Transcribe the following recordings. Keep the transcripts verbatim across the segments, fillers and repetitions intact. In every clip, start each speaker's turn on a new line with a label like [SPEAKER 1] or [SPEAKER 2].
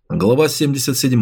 [SPEAKER 1] Глава семьдесят семь.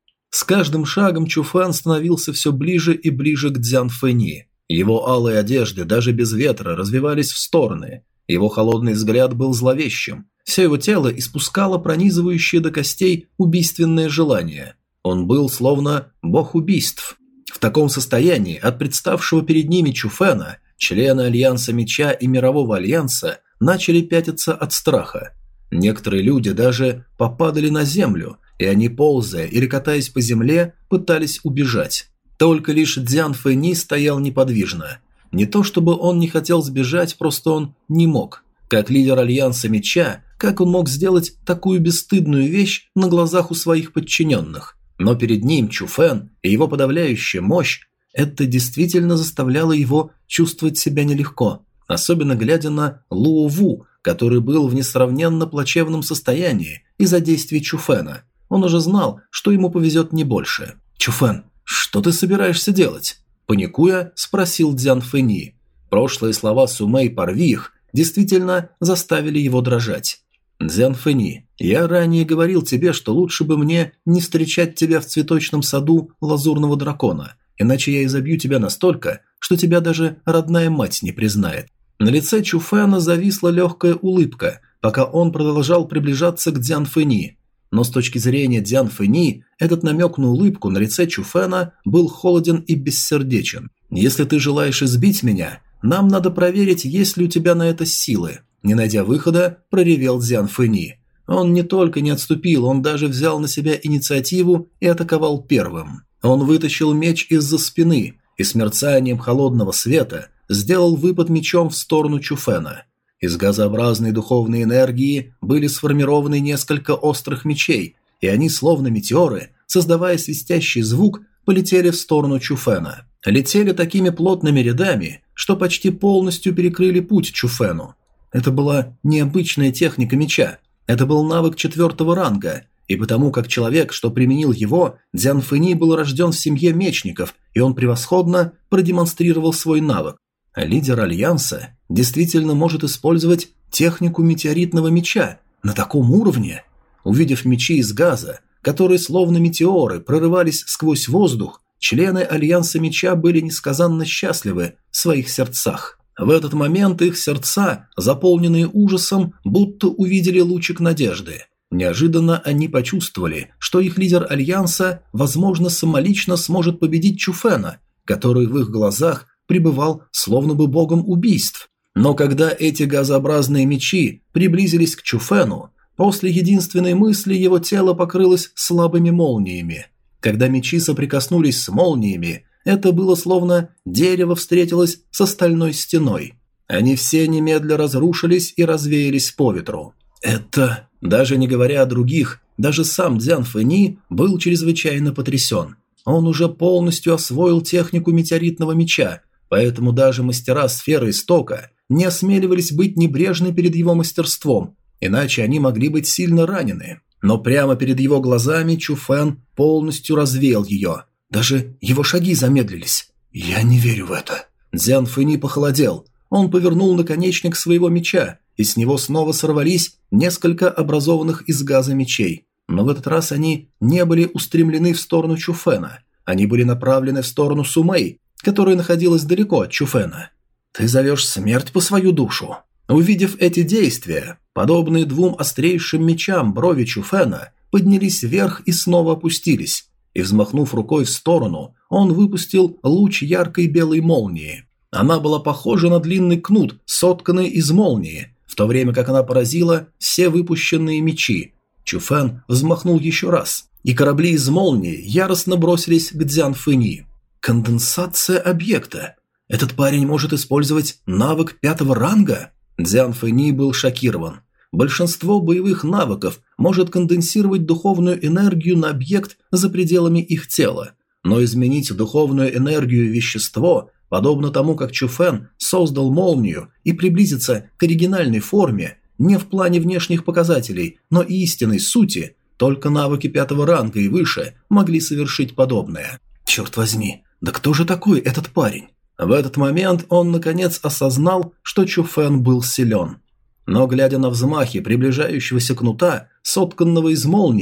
[SPEAKER 1] С каждым шагом Чуфэн становился все ближе и ближе к Дзян Фэни. Его алые одежды даже без ветра развивались в стороны. Его холодный взгляд был зловещим. Все его тело испускало пронизывающее до костей убийственное желание. Он был словно бог убийств. В таком состоянии от представшего перед ними Чуфэна члены Альянса Меча и Мирового Альянса начали пятиться от страха. Некоторые люди даже попадали на землю, и они, ползая или катаясь по земле, пытались убежать. Только лишь Дзян Фэни стоял неподвижно. Не то чтобы он не хотел сбежать, просто он не мог. Как лидер Альянса Меча, как он мог сделать такую бесстыдную вещь на глазах у своих подчиненных? Но перед ним Чуфэн и его подавляющая мощь, это действительно заставляло его чувствовать себя нелегко, особенно глядя на Луо Ву, который был в несравненно плачевном состоянии из-за действий Чуфэна. Он уже знал, что ему повезет не больше. «Чуфэн, что ты собираешься делать?» Паникуя, спросил Дзян Фэни. Прошлые слова Сумэй «порви их» действительно заставили его дрожать. «Дзян Фэни, я ранее говорил тебе, что лучше бы мне не встречать тебя в цветочном саду Лазурного Дракона, иначе я изобью тебя настолько, что тебя даже родная мать не признает». На лице Чуфэна зависла легкая улыбка, пока он продолжал приближаться к Дзян Фэни. Но с точки зрения Дзян Фэни, этот намек на улыбку на лице Чуфэна был холоден и бессердечен. «Если ты желаешь избить меня, нам надо проверить, есть ли у тебя на это силы». Не найдя выхода, проревел Дзян Фэни. Он не только не отступил, он даже взял на себя инициативу и атаковал первым. Он вытащил меч из-за спины и с мерцанием холодного света сделал выпад мечом в сторону Чуфэна. Из газообразной духовной энергии были сформированы несколько острых мечей, и они, словно метеоры, создавая свистящий звук, полетели в сторону Чуфэна. Летели такими плотными рядами, что почти полностью перекрыли путь Чуфэну. Это была необычная техника меча, это был навык четвертого ранга, и потому как человек, что применил его, Дзян Фэни был рожден в семье мечников, и он превосходно продемонстрировал свой навык. Лидер Альянса действительно может использовать технику метеоритного меча на таком уровне. Увидев мечи из газа, которые словно метеоры прорывались сквозь воздух, члены Альянса Меча были несказанно счастливы в своих сердцах. В этот момент их сердца, заполненные ужасом, будто увидели лучик надежды. Неожиданно они почувствовали, что их лидер Альянса, возможно, самолично сможет победить Чуфэна, который в их глазах пребывал словно бы богом убийств. Но когда эти газообразные мечи приблизились к Чуфэну, после единственной мысли его тело покрылось слабыми молниями. Когда мечи соприкоснулись с молниями, это было словно дерево встретилось с стальной стеной. Они все немедля разрушились и развеялись по ветру. Это, даже не говоря о других, даже сам Дзян Фэни был чрезвычайно потрясен. Он уже полностью освоил технику метеоритного меча, поэтому даже мастера сферы истока не осмеливались быть небрежны перед его мастерством, иначе они могли быть сильно ранены. Но прямо перед его глазами Чуфэн полностью развеял ее. Даже его шаги замедлились. «Я не верю в это». Дзян Фэни похолодел. Он повернул наконечник своего меча, и с него снова сорвались несколько образованных из газа мечей. Но в этот раз они не были устремлены в сторону Чуфэна. Они были направлены в сторону Сумэй, которая находилась далеко от Чуфэна. «Ты зовешь смерть по свою душу?» Увидев эти действия, подобные двум острейшим мечам брови Чуфэна поднялись вверх и снова опустились, и, взмахнув рукой в сторону, он выпустил луч яркой белой молнии. Она была похожа на длинный кнут, сотканный из молнии, в то время как она поразила все выпущенные мечи. Чуфэн взмахнул еще раз, и корабли из молнии яростно бросились к Дзян Фэни. Конденсация объекта. Этот парень может использовать навык пятого ранга? Дзян Фэни был шокирован. Большинство боевых навыков может конденсировать духовную энергию на объект за пределами их тела, но изменить духовную энергию в вещество, подобно тому, как Чуфэн создал молнию, и приблизиться к оригинальной форме, не в плане внешних показателей, но и истинной сути, только навыки пятого ранга и выше могли совершить подобное. Черт возьми, да кто же такой этот парень? В этот момент он наконец осознал, что Чуфэн был силен. Но глядя на взмахи приближающегося кнута, сотканного из молнии,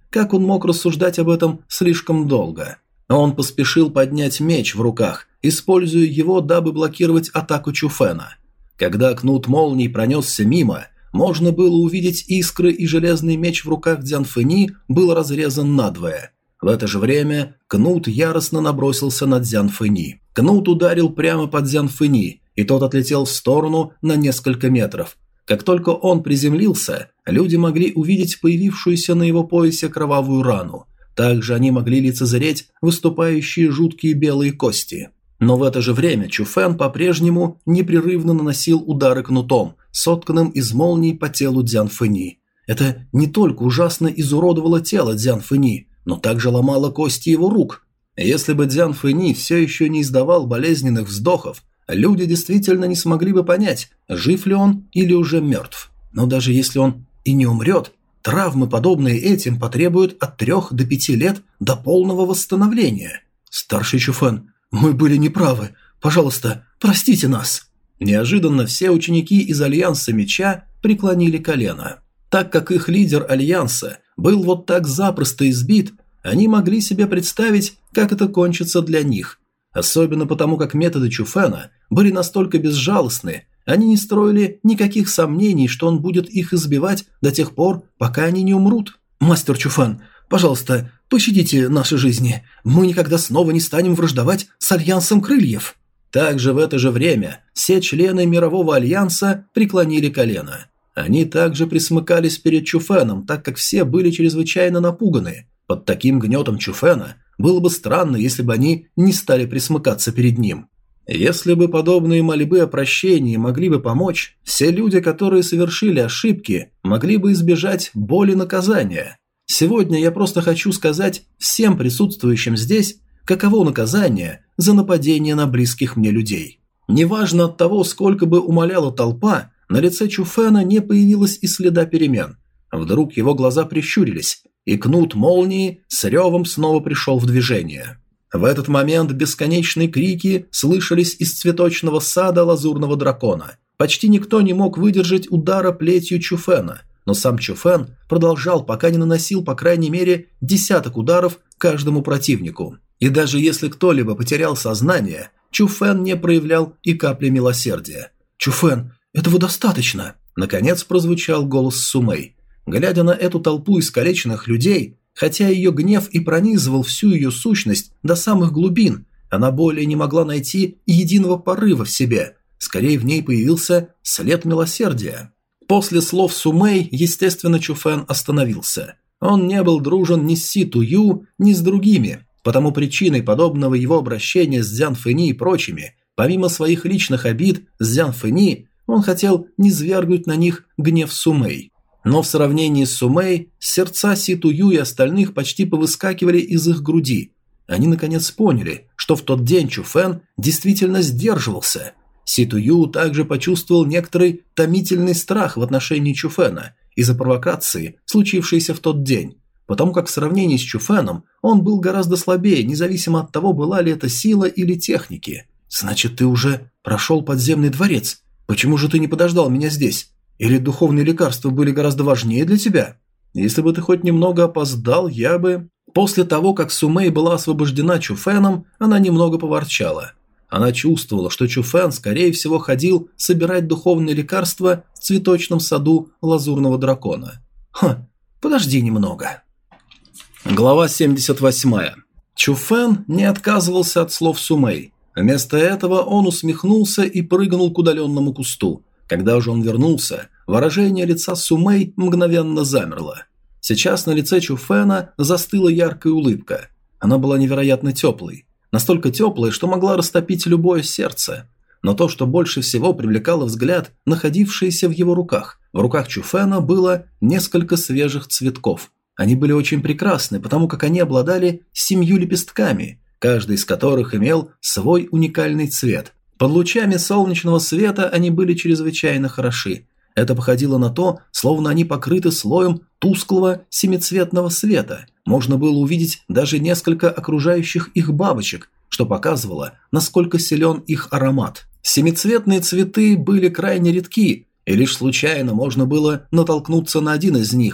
[SPEAKER 1] как он мог рассуждать об этом слишком долго. Он поспешил поднять меч в руках, используя его, дабы блокировать атаку Чуфена. Когда кнут молний пронесся мимо, можно было увидеть искры, и железный меч в руках Дзян Фэни был разрезан надвое. В это же время кнут яростно набросился на Дзян Фэни. Кнут ударил прямо по Дзян Фэни, и тот отлетел в сторону на несколько метров. Как только он приземлился, люди могли увидеть появившуюся на его поясе кровавую рану. Также они могли лицезреть выступающие жуткие белые кости. Но в это же время Чуфэн по-прежнему непрерывно наносил удары кнутом, сотканным из молний по телу Дзян Фэни. Это не только ужасно изуродовало тело Дзян Фэни, но также ломало кости его рук. Если бы Дзян Фэни все еще не издавал болезненных вздохов, люди действительно не смогли бы понять, жив ли он или уже мертв. Но даже если он и не умрет, травмы, подобные этим, потребуют от трех до пяти лет до полного восстановления. Старший Чуфэн, мы были неправы. Пожалуйста, простите нас. Неожиданно все ученики из Альянса Меча преклонили колено. Так как их лидер Альянса был вот так запросто избит, они могли себе представить, как это кончится для них. Особенно потому, как методы Чуфэна были настолько безжалостны, они не строили никаких сомнений, что он будет их избивать до тех пор, пока они не умрут. «Мастер Чуфэн, пожалуйста, пощадите наши жизни. Мы никогда снова не станем враждовать с Альянсом Крыльев». Также в это же время все члены Мирового Альянса преклонили колено. Они также присмыкались перед Чуфэном, так как все были чрезвычайно напуганы. Под таким гнетом Чуфэна было бы странно, если бы они не стали присмыкаться перед ним. Если бы подобные мольбы о прощении могли бы помочь, все люди, которые совершили ошибки, могли бы избежать боли наказания. Сегодня я просто хочу сказать всем присутствующим здесь, каково наказание за нападение на близких мне людей. Неважно от того, сколько бы умоляла толпа, на лице Чуфэна не появилось и следа перемен. Вдруг его глаза прищурились, и кнут молнии с ревом снова пришел в движение. В этот момент бесконечные крики слышались из цветочного сада лазурного дракона. Почти никто не мог выдержать удара плетью Чуфэна, но сам Чуфэн продолжал, пока не наносил по крайней мере десяток ударов каждому противнику. И даже если кто-либо потерял сознание, Чуфэн не проявлял и капли милосердия. «Чуфэн, этого достаточно!» Наконец прозвучал голос Сумэй. Глядя на эту толпу искалеченных людей, хотя ее гнев и пронизывал всю ее сущность до самых глубин, она более не могла найти единого порыва в себе. Скорее в ней появился след милосердия. После слов Сумэй, естественно, Чуфэн остановился. Он не был дружен ни с Си Тую, ни с другими, потому причиной подобного его обращения с Дзян Фэни и прочими, помимо своих личных обид с Дзян Фэни, он хотел низвергнуть на них гнев Сумэй. Но в сравнении с Сумэй, сердца Си Тую и остальных почти повыскакивали из их груди. Они наконец поняли, что в тот день Чуфэн действительно сдерживался. Си Тую также почувствовал некоторый томительный страх в отношении Чуфэна из-за провокации, случившейся в тот день, потому как в сравнении с Чуфэном он был гораздо слабее, независимо от того, была ли это сила или техники. «Значит, ты уже прошел подземный дворец? Почему же ты не подождал меня здесь? Или духовные лекарства были гораздо важнее для тебя? Если бы ты хоть немного опоздал, я бы...» После того, как Сумэй была освобождена Чуфэном, она немного поворчала. Она чувствовала, что Чуфэн, скорее всего, ходил собирать духовные лекарства в цветочном саду лазурного дракона. «Ха, подожди немного». Глава семьдесят восемь. Чуфэн не отказывался от слов Сумэй. Вместо этого он усмехнулся и прыгнул к удаленному кусту. Когда же он вернулся, выражение лица Сумэй мгновенно замерло. Сейчас на лице Чуфэна застыла яркая улыбка. Она была невероятно теплой. Настолько теплой, что могла растопить любое сердце. Но то, что больше всего привлекало взгляд, находившееся в его руках. В руках Чуфэна было несколько свежих цветков. Они были очень прекрасны, потому как они обладали семью лепестками, каждый из которых имел свой уникальный цвет. Под лучами солнечного света они были чрезвычайно хороши. Это походило на то, словно они покрыты слоем тусклого семицветного света. Можно было увидеть даже несколько окружающих их бабочек, что показывало, насколько силен их аромат. Семицветные цветы были крайне редки, и лишь случайно можно было натолкнуться на один из них.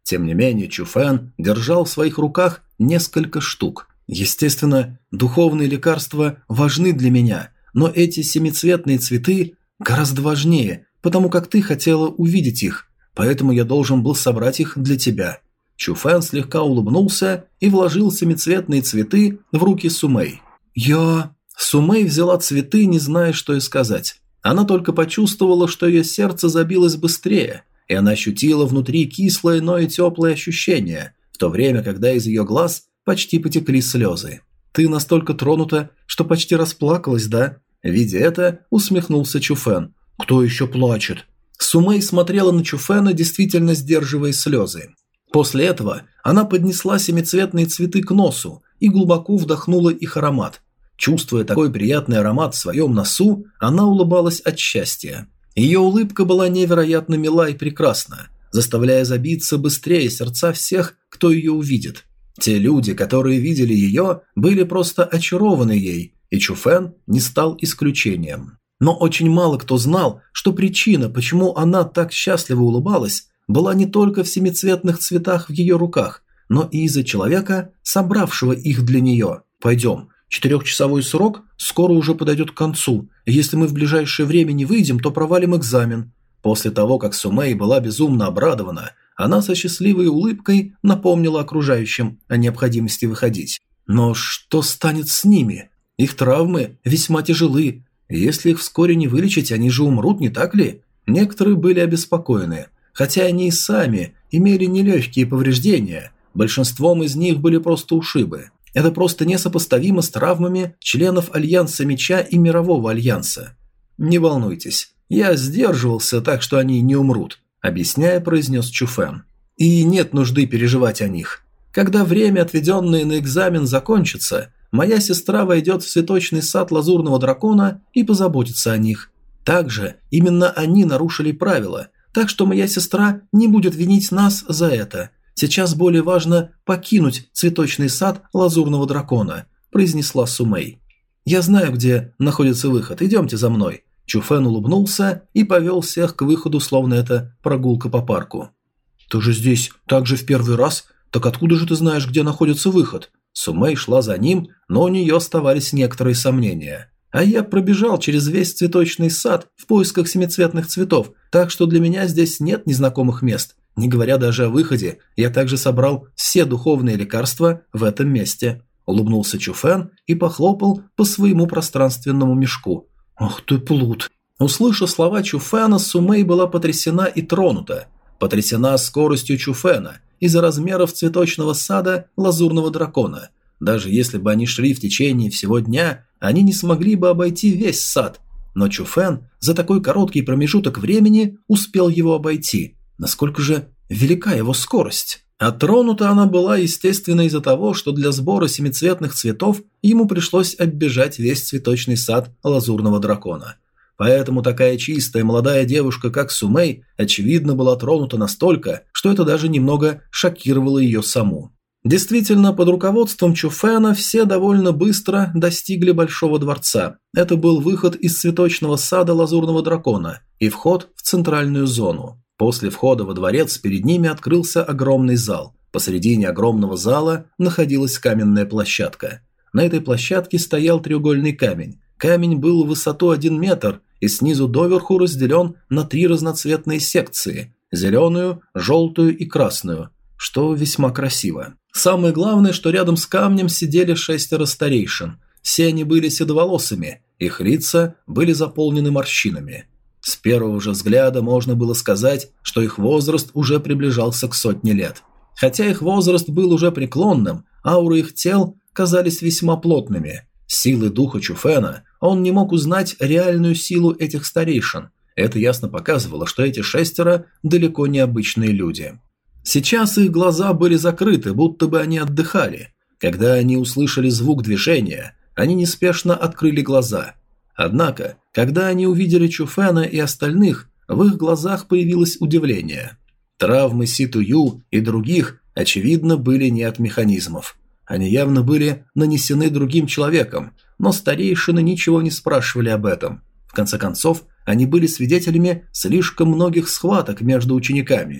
[SPEAKER 1] Тем не менее, Чуфэн держал в своих руках несколько штук. Естественно, духовные лекарства важны для меня, но эти семицветные цветы гораздо важнее, потому как ты хотела увидеть их, поэтому я должен был собрать их для тебя. Чуфэн слегка улыбнулся и вложил семицветные цветы в руки Сумэй. «Я...» Сумэй взяла цветы, не зная, что и сказать. Она только почувствовала, что ее сердце забилось быстрее, и она ощутила внутри кислое, но и теплое ощущение, в то время, когда из ее глаз почти потекли слезы. «Ты настолько тронута, что почти расплакалась, да?» Видя это, усмехнулся Чуфэн. «Кто еще плачет?» Сумэй смотрела на Чуфэна, действительно сдерживая слезы. После этого она поднесла семицветные цветы к носу и глубоко вдохнула их аромат. Чувствуя такой приятный аромат в своем носу, она улыбалась от счастья. Ее улыбка была невероятно мила и прекрасна, заставляя забиться быстрее сердца всех, кто ее увидит. Те люди, которые видели ее, были просто очарованы ей, и Чуфэн не стал исключением. Но очень мало кто знал, что причина, почему она так счастливо улыбалась, была не только в семицветных цветах в ее руках, но и из-за человека, собравшего их для нее. «Пойдем. Четырехчасовой срок скоро уже подойдет к концу, и если мы в ближайшее время не выйдем, то провалим экзамен». После того, как Сумэй была безумно обрадована, она со счастливой улыбкой напомнила окружающим о необходимости выходить. Но что станет с ними? Их травмы весьма тяжелы. Если их вскоре не вылечить, они же умрут, не так ли? Некоторые были обеспокоены. Хотя они и сами имели нелегкие повреждения, большинством из них были просто ушибы. Это просто несопоставимо с травмами членов Альянса Меча и Мирового Альянса. «Не волнуйтесь, я сдерживался, так что они не умрут», – объясняя, произнес Чуфэн. «И нет нужды переживать о них. Когда время, отведенное на экзамен, закончится, моя сестра войдет в цветочный сад Лазурного Дракона и позаботится о них. Также именно они нарушили правила, так что моя сестра не будет винить нас за это. Сейчас более важно покинуть цветочный сад Лазурного Дракона», – произнесла Сумэй. «Я знаю, где находится выход. Идемте за мной». Чуфэн улыбнулся и повел всех к выходу, словно это прогулка по парку. «Ты же здесь так же в первый раз? Так откуда же ты знаешь, где находится выход?» Сумэй шла за ним, но у нее оставались некоторые сомнения. «А я пробежал через весь цветочный сад в поисках семицветных цветов, так что для меня здесь нет незнакомых мест. Не говоря даже о выходе, я также собрал все духовные лекарства в этом месте». Улыбнулся Чуфэн и похлопал по своему пространственному мешку. «Ах ты плут!» Услышав слова Чуфэна, Сумэй была потрясена и тронута. Потрясена скоростью Чуфэна из-за размеров цветочного сада Лазурного Дракона. Даже если бы они шли в течение всего дня, они не смогли бы обойти весь сад. Но Чуфэн за такой короткий промежуток времени успел его обойти. Насколько же велика его скорость? А тронута она была, естественно, из-за того, что для сбора семицветных цветов ему пришлось оббежать весь цветочный сад Лазурного Дракона. Поэтому такая чистая молодая девушка, как Сумэй, очевидно была тронута настолько, что это даже немного шокировало ее саму. Действительно, под руководством Чуфэна все довольно быстро достигли Большого дворца. Это был выход из цветочного сада Лазурного Дракона и вход в центральную зону. После входа во дворец перед ними открылся огромный зал. Посредине огромного зала находилась каменная площадка. На этой площадке стоял треугольный камень. Камень был в высоту один метр и снизу доверху разделен на три разноцветные секции – зеленую, желтую и красную, что весьма красиво. Самое главное, что рядом с камнем сидели шестеро старейшин. Все они были седоволосыми, их лица были заполнены морщинами. С первого же взгляда можно было сказать, что их возраст уже приближался к сотне лет. Хотя их возраст был уже преклонным, ауры их тел казались весьма плотными. Силой духа Чуфэна он не мог узнать реальную силу этих старейшин. Это ясно показывало, что эти шестеро далеко не обычные люди. Сейчас их глаза были закрыты, будто бы они отдыхали. Когда они услышали звук движения, они неспешно открыли глаза. Однако, когда они увидели Чуфэна и остальных, в их глазах появилось удивление. Травмы Ситую и других, очевидно, были не от механизмов. Они явно были нанесены другим человеком, но старейшины ничего не спрашивали об этом. В конце концов, они были свидетелями слишком многих схваток между учениками.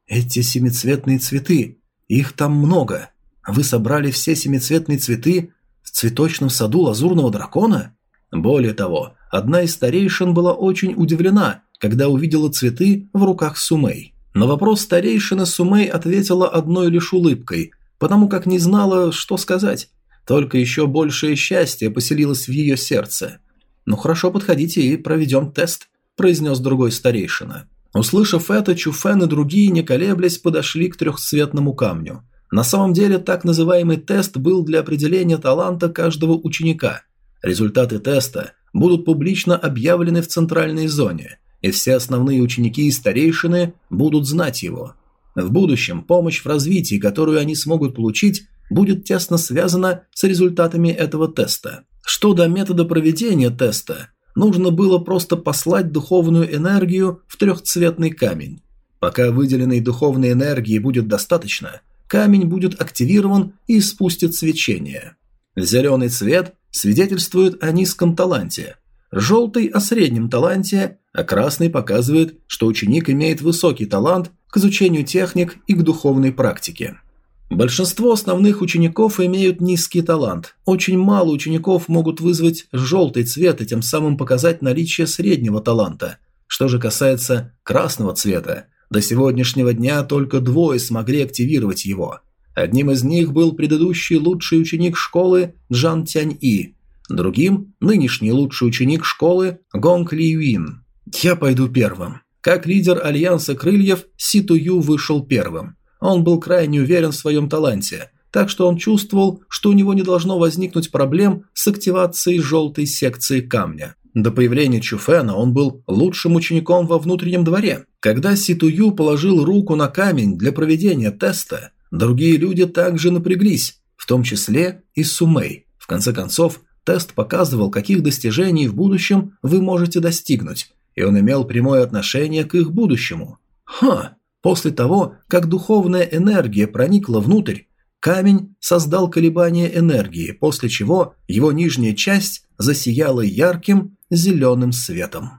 [SPEAKER 1] Эти семицветные цветы, их там много. Вы собрали все семицветные цветы в цветочном саду Лазурного Дракона? Более того, одна из старейшин была очень удивлена, когда увидела цветы в руках Сумэй. На вопрос старейшины Сумэй ответила одной лишь улыбкой, потому как не знала, что сказать. Только еще большее счастье поселилось в ее сердце. «Ну хорошо, подходите и проведем тест», – произнес другой старейшина. Услышав это, Чуфэн и другие, не колеблясь, подошли к трехцветному камню. На самом деле, так называемый тест был для определения таланта каждого ученика. Результаты теста будут публично объявлены в центральной зоне, и все основные ученики и старейшины будут знать его. В будущем помощь в развитии, которую они смогут получить, будет тесно связана с результатами этого теста. Что до метода проведения теста, нужно было просто послать духовную энергию в трехцветный камень. Пока выделенной духовной энергии будет достаточно, камень будет активирован и испустит свечение. Зеленый цвет свидетельствует о низком таланте, желтый – о среднем таланте, а красный показывает, что ученик имеет высокий талант к изучению техник и к духовной практике. Большинство основных учеников имеют низкий талант. Очень мало учеников могут вызвать желтый цвет и тем самым показать наличие среднего таланта. Что же касается красного цвета, до сегодняшнего дня только двое смогли активировать его. Одним из них был предыдущий лучший ученик школы Джан Тянь-И, другим – нынешний лучший ученик школы Гонг Ли Юин. Я пойду первым. Как лидер Альянса Крыльев, Си Ту Ю вышел первым. Он был крайне уверен в своем таланте, так что он чувствовал, что у него не должно возникнуть проблем с активацией желтой секции камня. До появления Чуфэна он был лучшим учеником во внутреннем дворе. Когда Си Ту Ю положил руку на камень для проведения теста, другие люди также напряглись, в том числе и Сумэй. В конце концов, тест показывал, каких достижений в будущем вы можете достигнуть, и он имел прямое отношение к их будущему. Ха! После того, как духовная энергия проникла внутрь, камень создал колебания энергии, после чего его нижняя часть засияла ярким зеленым светом.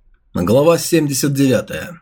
[SPEAKER 1] Глава семьдесят девятая.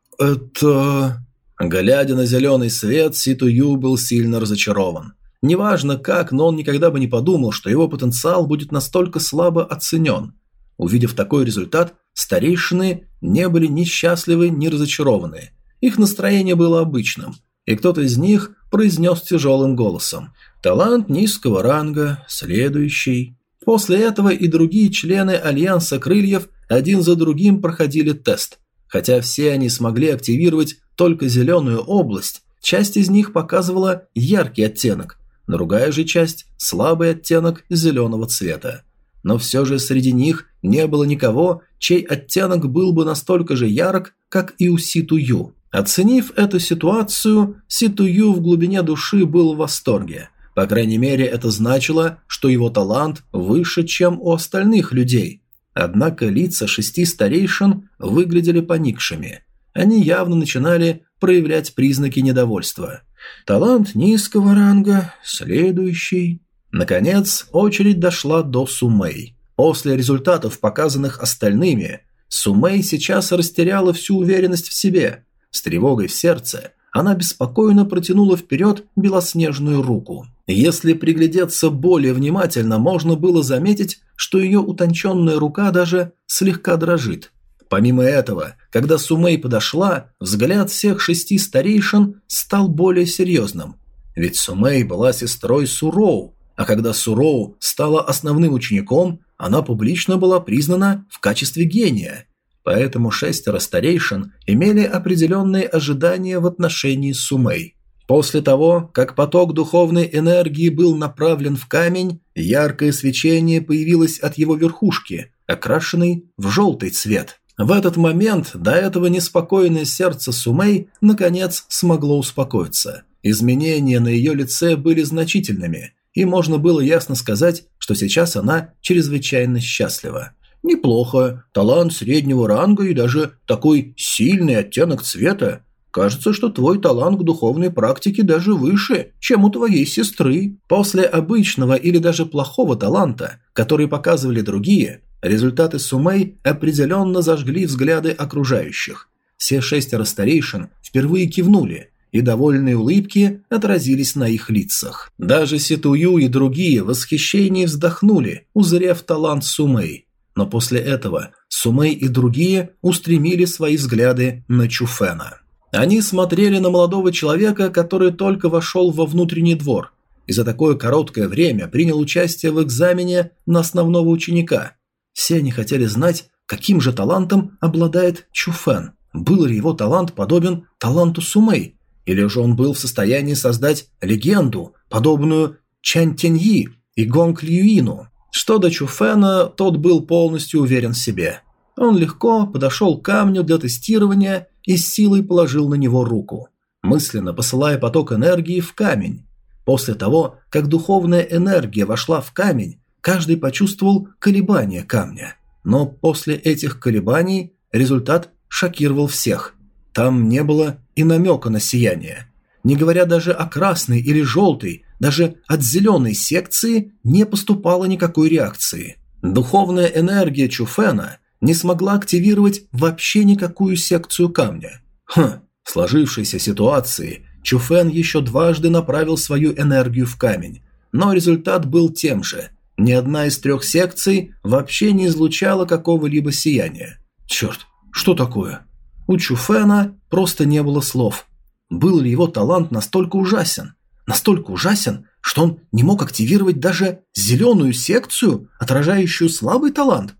[SPEAKER 1] Это... Глядя на зеленый свет, Си Ту Ю был сильно разочарован. Неважно как, но он никогда бы не подумал, что его потенциал будет настолько слабо оценен. Увидев такой результат, старейшины не были ни счастливы, ни разочарованы. Их настроение было обычным, и кто-то из них произнес тяжелым голосом: «Талант низкого ранга, следующий». После этого и другие члены Альянса Крыльев один за другим проходили тест. Хотя все они смогли активировать только зеленую область, часть из них показывала яркий оттенок, другая же часть – слабый оттенок зеленого цвета. Но все же среди них не было никого, чей оттенок был бы настолько же ярок, как и у Си Ту Ю. Оценив эту ситуацию, Си Ту Ю в глубине души был в восторге. По крайней мере, это значило, что его талант выше, чем у остальных людей. Однако лица шести старейшин выглядели поникшими. Они явно начинали проявлять признаки недовольства. Талант низкого ранга, следующий. Наконец, очередь дошла до Сумэй. После результатов, показанных остальными, Сумэй сейчас растеряла всю уверенность в себе. С тревогой в сердце она беспокойно протянула вперед белоснежную руку. Если приглядеться более внимательно, можно было заметить, что ее утонченная рука даже слегка дрожит. Помимо этого, когда Сумэй подошла, взгляд всех шести старейшин стал более серьезным. Ведь Сумэй была сестрой Суроу, а когда Суроу стала основным учеником, она публично была признана в качестве гения. Поэтому шестеро старейшин имели определенные ожидания в отношении Сумэй. После того, как поток духовной энергии был направлен в камень, яркое свечение появилось от его верхушки, окрашенной в желтый цвет. В этот момент до этого неспокойное сердце Сумэй наконец смогло успокоиться. Изменения на ее лице были значительными, и можно было ясно сказать, что сейчас она чрезвычайно счастлива. Неплохо, талант среднего ранга и даже такой сильный оттенок цвета. Кажется, что твой талант к духовной практике даже выше, чем у твоей сестры. После обычного или даже плохого таланта, который показывали другие, результаты Сумэй определенно зажгли взгляды окружающих. Все шестеро старейшин впервые кивнули, и довольные улыбки отразились на их лицах. Даже Ситую и другие в восхищении вздохнули, узрев талант Сумэй. Но после этого Сумэй и другие устремили свои взгляды на Чуфена. Они смотрели на молодого человека, который только вошел во внутренний двор, и за такое короткое время принял участие в экзамене на основного ученика. Все они хотели знать, каким же талантом обладает Чуфен. Был ли его талант подобен таланту Сумэй? Или же он был в состоянии создать легенду, подобную Чань Тяньи и Гонг Льюину? Что до Чуфена, тот был полностью уверен в себе. Он легко подошел к камню для тестирования и с силой положил на него руку, мысленно посылая поток энергии в камень. После того, как духовная энергия вошла в камень, каждый почувствовал колебания камня. Но после этих колебаний результат шокировал всех. Там не было и намека на сияние. Не говоря даже о красной или желтой, даже от зеленой секции не поступало никакой реакции. Духовная энергия Чуфена не смогла активировать вообще никакую секцию камня. Хм, в сложившейся ситуации Чуфен еще дважды направил свою энергию в камень, но результат был тем же. Ни одна из трех секций вообще не излучала какого-либо сияния. Черт, что такое? У Чуфена просто не было слов. Был ли его талант настолько ужасен? Настолько ужасен, что он не мог активировать даже зеленую секцию, отражающую слабый талант?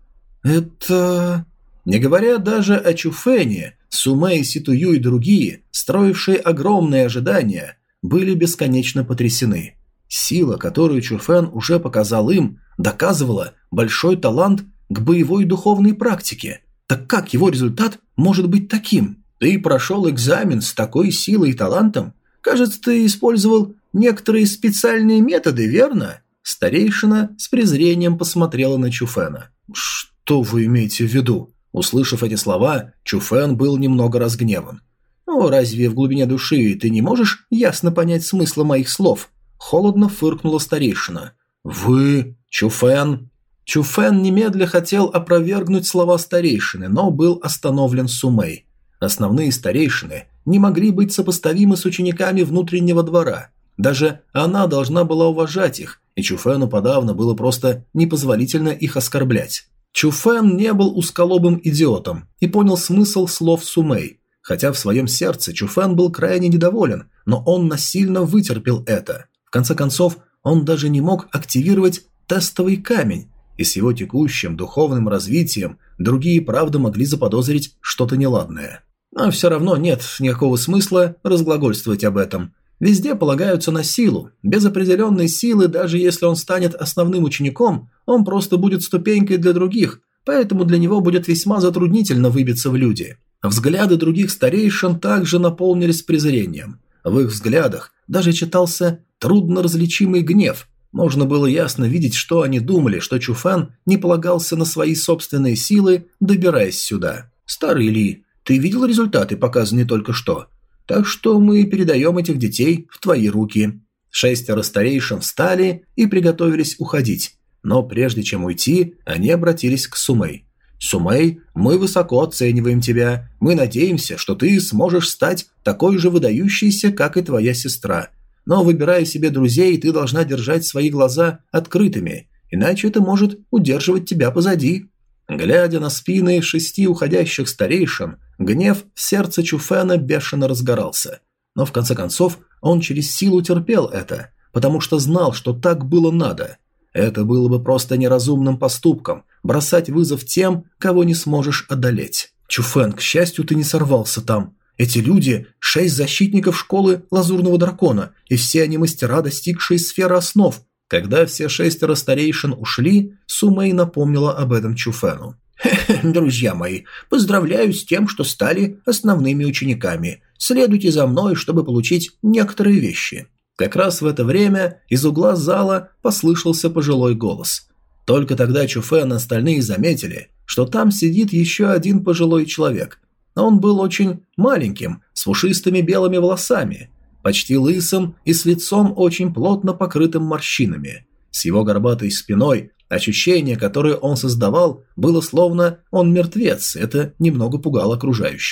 [SPEAKER 1] Это... Не говоря даже о Чуфене, Сумэй, Ситую и другие, строившие огромные ожидания, были бесконечно потрясены. Сила, которую Чуфен уже показал им, доказывала большой талант к боевой духовной практике. Так как его результат может быть таким? Ты прошел экзамен с такой силой и талантом? Кажется, ты использовал некоторые специальные методы, верно? Старейшина с презрением посмотрела на Чуфена. Что вы имеете в виду? Услышав эти слова, Чуфен был немного разгневан. «О, разве в глубине души ты не можешь ясно понять смысла моих слов?» Холодно фыркнула старейшина. «Вы... Чуфен...» Чуфен немедля хотел опровергнуть слова старейшины, но был остановлен Сумэй. Основные старейшины не могли быть сопоставимы с учениками внутреннего двора. Даже она должна была уважать их, и Чуфену подавно было просто непозволительно их оскорблять. Чуфен не был узколобым идиотом и понял смысл слов Сумэй. Хотя в своем сердце Чуфен был крайне недоволен, но он насильно вытерпел это. В конце концов, он даже не мог активировать тестовый камень, и с его текущим духовным развитием другие правда могли заподозрить что-то неладное. Но все равно нет никакого смысла разглагольствовать об этом. Везде полагаются на силу. Без определенной силы, даже если он станет основным учеником, он просто будет ступенькой для других, поэтому для него будет весьма затруднительно выбиться в люди. Взгляды других старейшин также наполнились презрением. В их взглядах даже читался трудноразличимый гнев. Можно было ясно видеть, что они думали, что Чуфен не полагался на свои собственные силы, добираясь сюда. «Старый Ли, ты видел результаты, показанные только что? Так что мы передаем этих детей в твои руки». Шестеро старейшин встали и приготовились уходить, но прежде чем уйти, они обратились к Сумэй. «Сумэй, мы высоко оцениваем тебя. Мы надеемся, что ты сможешь стать такой же выдающейся, как и твоя сестра. Но выбирая себе друзей, ты должна держать свои глаза открытыми, иначе это может удерживать тебя позади». Глядя на спины шести уходящих старейшин, гнев в сердце Чуфена бешено разгорался. Но в конце концов он через силу терпел это, потому что знал, что так было надо. Это было бы просто неразумным поступком – бросать вызов тем, кого не сможешь одолеть. «Чуфен, к счастью, ты не сорвался там. Эти люди – шесть защитников школы Лазурного Дракона, и все они мастера, достигшие сферы основ». Когда все шестеро старейшин ушли, Сумэй напомнила об этом Чуфену. «Друзья мои, поздравляю с тем, что стали основными учениками. Следуйте за мной, чтобы получить некоторые вещи». Как раз в это время из угла зала послышался пожилой голос. Только тогда Чуфен и остальные заметили, что там сидит еще один пожилой человек. Он был очень маленьким, с пушистыми белыми волосами, почти лысым и с лицом очень плотно покрытым морщинами. С его горбатой спиной ощущение, которое он создавал, было словно он мертвец, это немного пугало окружающих.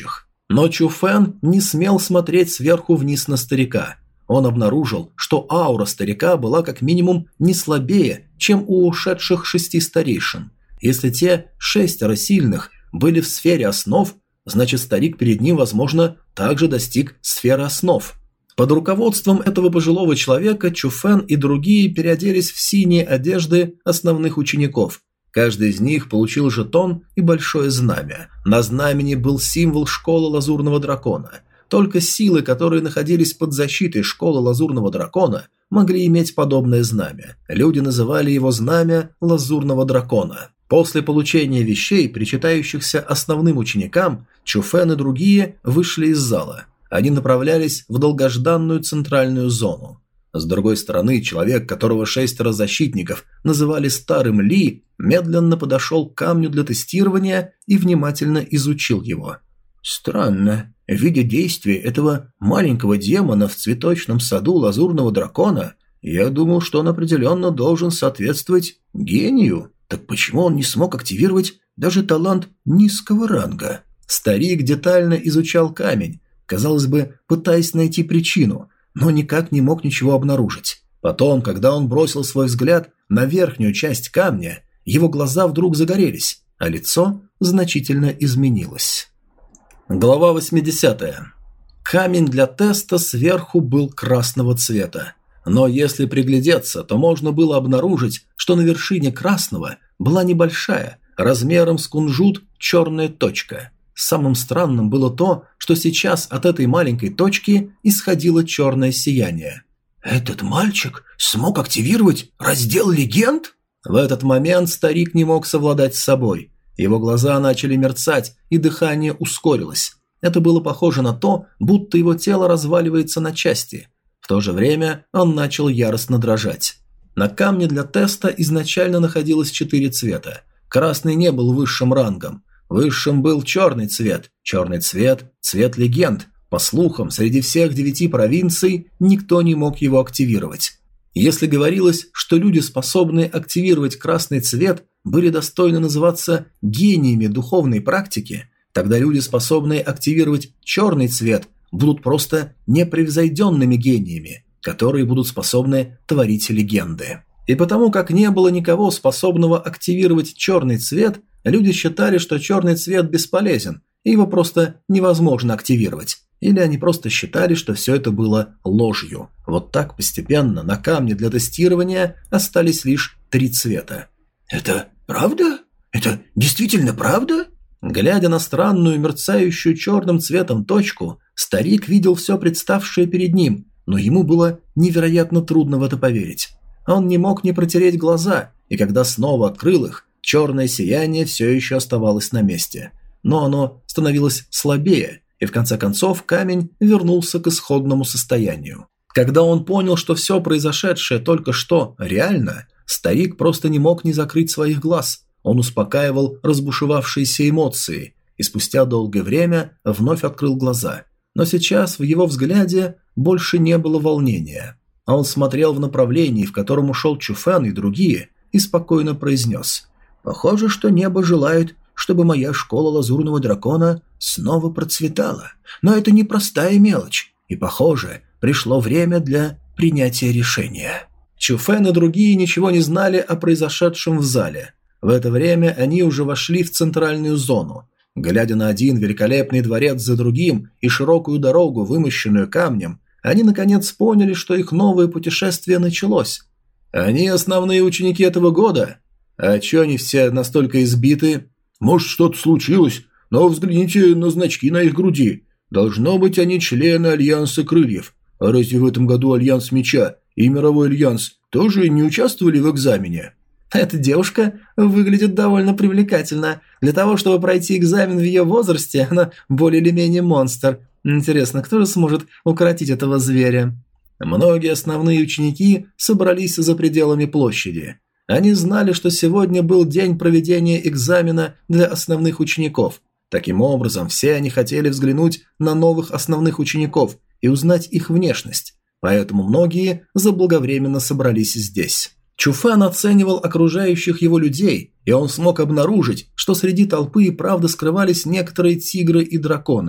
[SPEAKER 1] Но Чуфэн не смел смотреть сверху вниз на старика. Он обнаружил, что аура старика была как минимум не слабее, чем у ушедших шести старейшин. Если те шестеро сильных были в сфере основ, значит старик перед ним, возможно, также достиг сферы основ. Под руководством этого пожилого человека Чуфэн и другие переоделись в синие одежды основных учеников. Каждый из них получил жетон и большое знамя. На знамени был символ школы Лазурного Дракона. Только силы, которые находились под защитой школы Лазурного Дракона, могли иметь подобное знамя. Люди называли его знамя Лазурного Дракона. После получения вещей, причитающихся основным ученикам, Чуфэн и другие вышли из зала. Они направлялись в долгожданную центральную зону. С другой стороны, человек, которого шестеро защитников называли Старым Ли, медленно подошел к камню для тестирования и внимательно изучил его. «Странно. Видя действия этого маленького демона в цветочном саду Лазурного Дракона, я думал, что он определенно должен соответствовать гению. Так почему он не смог активировать даже талант низкого ранга?» Старик детально изучал камень, казалось бы, пытаясь найти причину, но никак не мог ничего обнаружить. Потом, когда он бросил свой взгляд на верхнюю часть камня, его глаза вдруг загорелись, а лицо значительно изменилось. Глава восьмидесятая. Камень для теста сверху был красного цвета. Но если приглядеться, то можно было обнаружить, что на вершине красного была небольшая, размером с кунжут, черная точка. Самым странным было то, что сейчас от этой маленькой точки исходило черное сияние. «Этот мальчик смог активировать раздел легенд?» В этот момент старик не мог совладать с собой. Его глаза начали мерцать, и дыхание ускорилось. Это было похоже на то, будто его тело разваливается на части. В то же время он начал яростно дрожать. На камне для теста изначально находилось четыре цвета. Красный не был высшим рангом. Высшим был черный цвет. Черный цвет – цвет легенд. По слухам, среди всех девяти провинций никто не мог его активировать. Если говорилось, что люди, способные активировать красный цвет, были достойны называться гениями духовной практики, тогда люди, способные активировать черный цвет, будут просто непревзойденными гениями, которые будут способны творить легенды. И потому как не было никого, способного активировать черный цвет, люди считали, что черный цвет бесполезен, и его просто невозможно активировать. Или они просто считали, что все это было ложью. Вот так постепенно на камне для тестирования остались лишь три цвета. «Это правда? Это действительно правда?» Глядя на странную, мерцающую черным цветом точку, старик видел все представшее перед ним, но ему было невероятно трудно в это поверить. Он не мог не протереть глаза, и когда снова открыл их, черное сияние все еще оставалось на месте. Но оно становилось слабее, и в конце концов камень вернулся к исходному состоянию. Когда он понял, что все произошедшее только что реально, старик просто не мог не закрыть своих глаз. Он успокаивал разбушевавшиеся эмоции, и спустя долгое время вновь открыл глаза. Но сейчас в его взгляде больше не было волнения. А он смотрел в направлении, в котором ушел Чуфэн и другие, и спокойно произнес: «Похоже, что небо желает, чтобы моя школа Лазурного Дракона снова процветала. Но это не простая мелочь, и, похоже, пришло время для принятия решения». Чуфэн и другие ничего не знали о произошедшем в зале. В это время они уже вошли в центральную зону. Глядя на один великолепный дворец за другим и широкую дорогу, вымощенную камнем, они наконец поняли, что их новое путешествие началось. «Они основные ученики этого года? А чё они все настолько избиты?» «Может, что-то случилось, но взгляните на значки на их груди. Должно быть, они члены Альянса Крыльев. А разве в этом году Альянс Меча и Мировой Альянс тоже не участвовали в экзамене?»
[SPEAKER 2] Эта девушка выглядит довольно привлекательно. Для того, чтобы пройти экзамен в ее возрасте, она более или менее монстр. Интересно, кто же сможет укротить этого зверя?
[SPEAKER 1] Многие основные ученики собрались за пределами площади. Они знали, что сегодня был день проведения экзамена для основных учеников. Таким образом, все они хотели взглянуть на новых основных учеников и узнать их внешность. Поэтому многие заблаговременно собрались здесь. Чуфэн оценивал окружающих его людей, и он смог обнаружить, что среди толпы и правда скрывались некоторые тигры и драконы.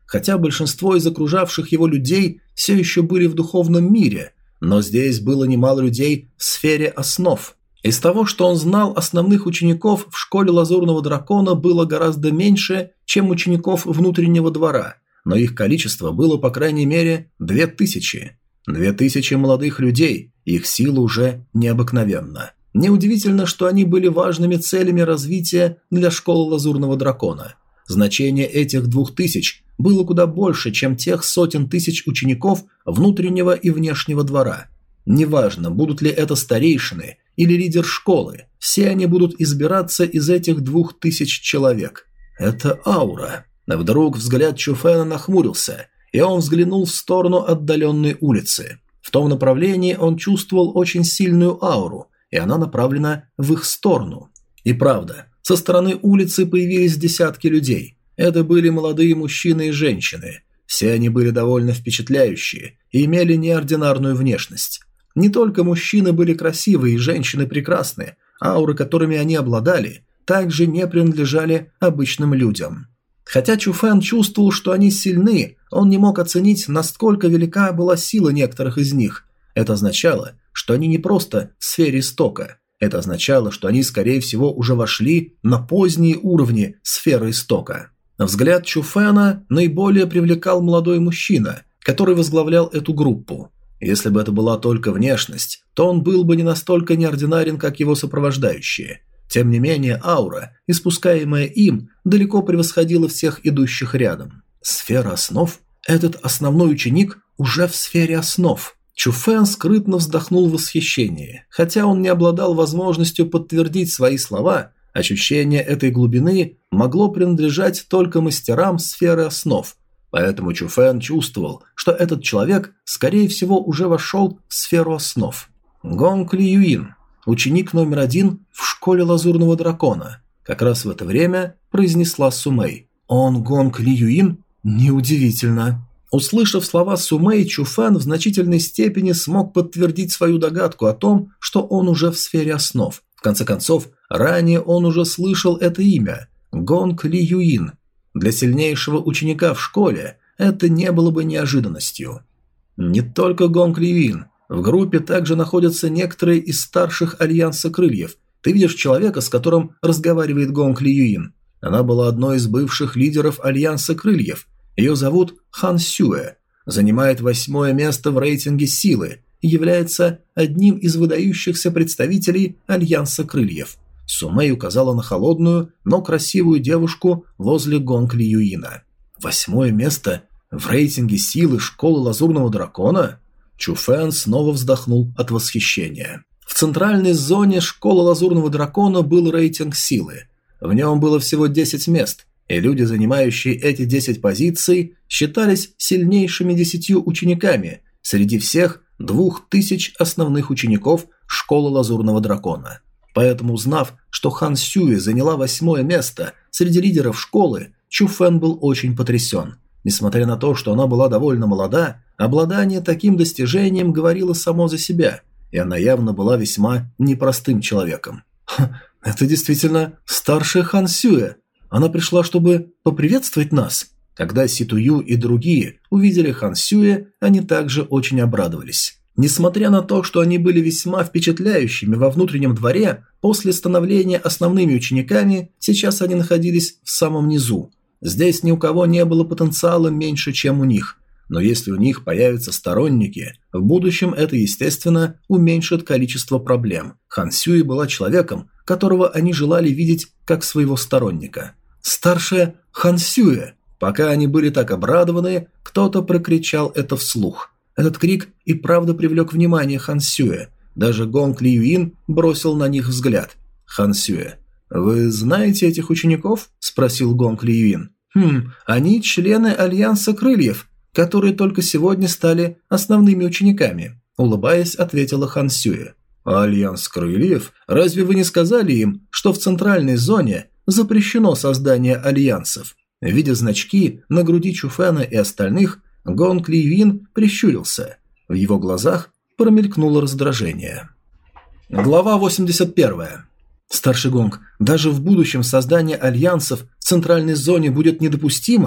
[SPEAKER 1] хотя большинство из окружавших его людей все еще были в духовном мире, но здесь было немало людей в сфере основ. Из того, что он знал, основных учеников в школе Лазурного Дракона было гораздо меньше, чем учеников внутреннего двора, но их количество было по крайней мере две тысячи. Две тысячи молодых людей, их сила уже необыкновенна. Неудивительно, что они были важными целями развития для школы Лазурного Дракона. Значение этих двух тысяч было куда больше, чем тех сотен тысяч учеников внутреннего и внешнего двора. Неважно, будут ли это старейшины или лидер школы, все они будут избираться из этих двух тысяч человек. Это аура. Вдруг взгляд Чуфена нахмурился, и он взглянул в сторону отдаленной улицы. В том направлении он чувствовал очень сильную ауру, и она направлена в их сторону. И правда, со стороны улицы появились десятки людей. Это были молодые мужчины и женщины. Все они были довольно впечатляющие и имели неординарную внешность. Не только мужчины были красивые и женщины прекрасные, ауры, которыми они обладали, также не принадлежали обычным людям. Хотя Чуфэн чувствовал, что они сильны, он не мог оценить, насколько велика была сила некоторых из них. Это означало, что они не просто в сфере истока. Это означало, что они, скорее всего, уже вошли на поздние уровни сферы истока. Взгляд Чуфэна наиболее привлекал молодой мужчина, который возглавлял эту группу. Если бы это была только внешность, то он был бы не настолько неординарен, как его сопровождающие. Тем не менее, аура, испускаемая им, далеко превосходила всех идущих рядом. Сфера основ? Этот основной ученик уже в сфере основ. Чуфэн скрытно вздохнул в восхищении. Хотя он не обладал возможностью подтвердить свои слова, ощущение этой глубины могло принадлежать только мастерам сферы основ. Поэтому Чуфэн чувствовал, что этот человек, скорее всего, уже вошел в сферу основ. Гонг Ли Юин, ученик номер один в школе Лазурного Дракона. Как раз в это время произнесла Сумэй. Он Гонг Ли Юин? Неудивительно. Услышав слова Сумэй, Чуфэн в значительной степени смог подтвердить свою догадку о том, что он уже в сфере основ. В конце концов, ранее он уже слышал это имя – Гонг Ли Юин. Для сильнейшего ученика в школе это не было бы неожиданностью. Не только Гонг Ли Юин. В группе также находятся некоторые из старших Альянса Крыльев. Ты видишь человека, с которым разговаривает Гонг Ли Юин. Она была одной из бывших лидеров Альянса Крыльев. Ее зовут Хан Сюэ. Занимает восьмое место в рейтинге силы и является одним из выдающихся представителей Альянса Крыльев. Сумэй указала на холодную, но красивую девушку возле Гонг Ли Юина. Восьмое место в рейтинге силы школы Лазурного Дракона? Чуфэн снова вздохнул от восхищения. В центральной зоне школы Лазурного Дракона был рейтинг силы. В нем было всего десять мест, и люди, занимающие эти десять позиций, считались сильнейшими десятью учениками среди всех двух тысяч основных учеников школы Лазурного Дракона. Поэтому, узнав, что Хан Сюэ заняла восьмое место среди лидеров школы, Чуфэн был очень потрясен. Несмотря на то, что она была довольно молода, обладание таким достижением говорило само за себя, и она явно была весьма непростым человеком. «Это действительно старшая Хан Сюэ. Она пришла, чтобы поприветствовать нас». Когда Ситую и другие увидели Хан Сюэ, они также очень обрадовались. Несмотря на то, что они были весьма впечатляющими во внутреннем дворе, после становления основными учениками, сейчас они находились в самом низу. Здесь ни у кого не было потенциала меньше, чем у них. Но если у них появятся сторонники, в будущем это, естественно, уменьшит количество проблем. Хан Сюэ была человеком, которого они желали видеть как своего сторонника. «Старшая Хан Сюэ!» Пока они были так обрадованы, кто-то прокричал это вслух. Этот крик и правда привлек внимание Хан Сюэ. Даже Гонг Ли Юин бросил на них взгляд. «Хан Сюэ, вы знаете этих учеников?» – спросил Гонг Ли Юин. «Хм, они члены Альянса Крыльев, которые только сегодня стали основными учениками», – улыбаясь, ответила Хан Сюэ. «Альянс Крыльев? Разве вы не сказали им, что в центральной зоне запрещено создание альянсов?» Видя значки на груди Чуфэна и остальных, Гонг Ли Юин прищурился. В его глазах промелькнуло раздражение. Глава восемьдесят первая. «Старший Гонг, даже в будущем создание альянсов в центральной зоне будет недопустимо?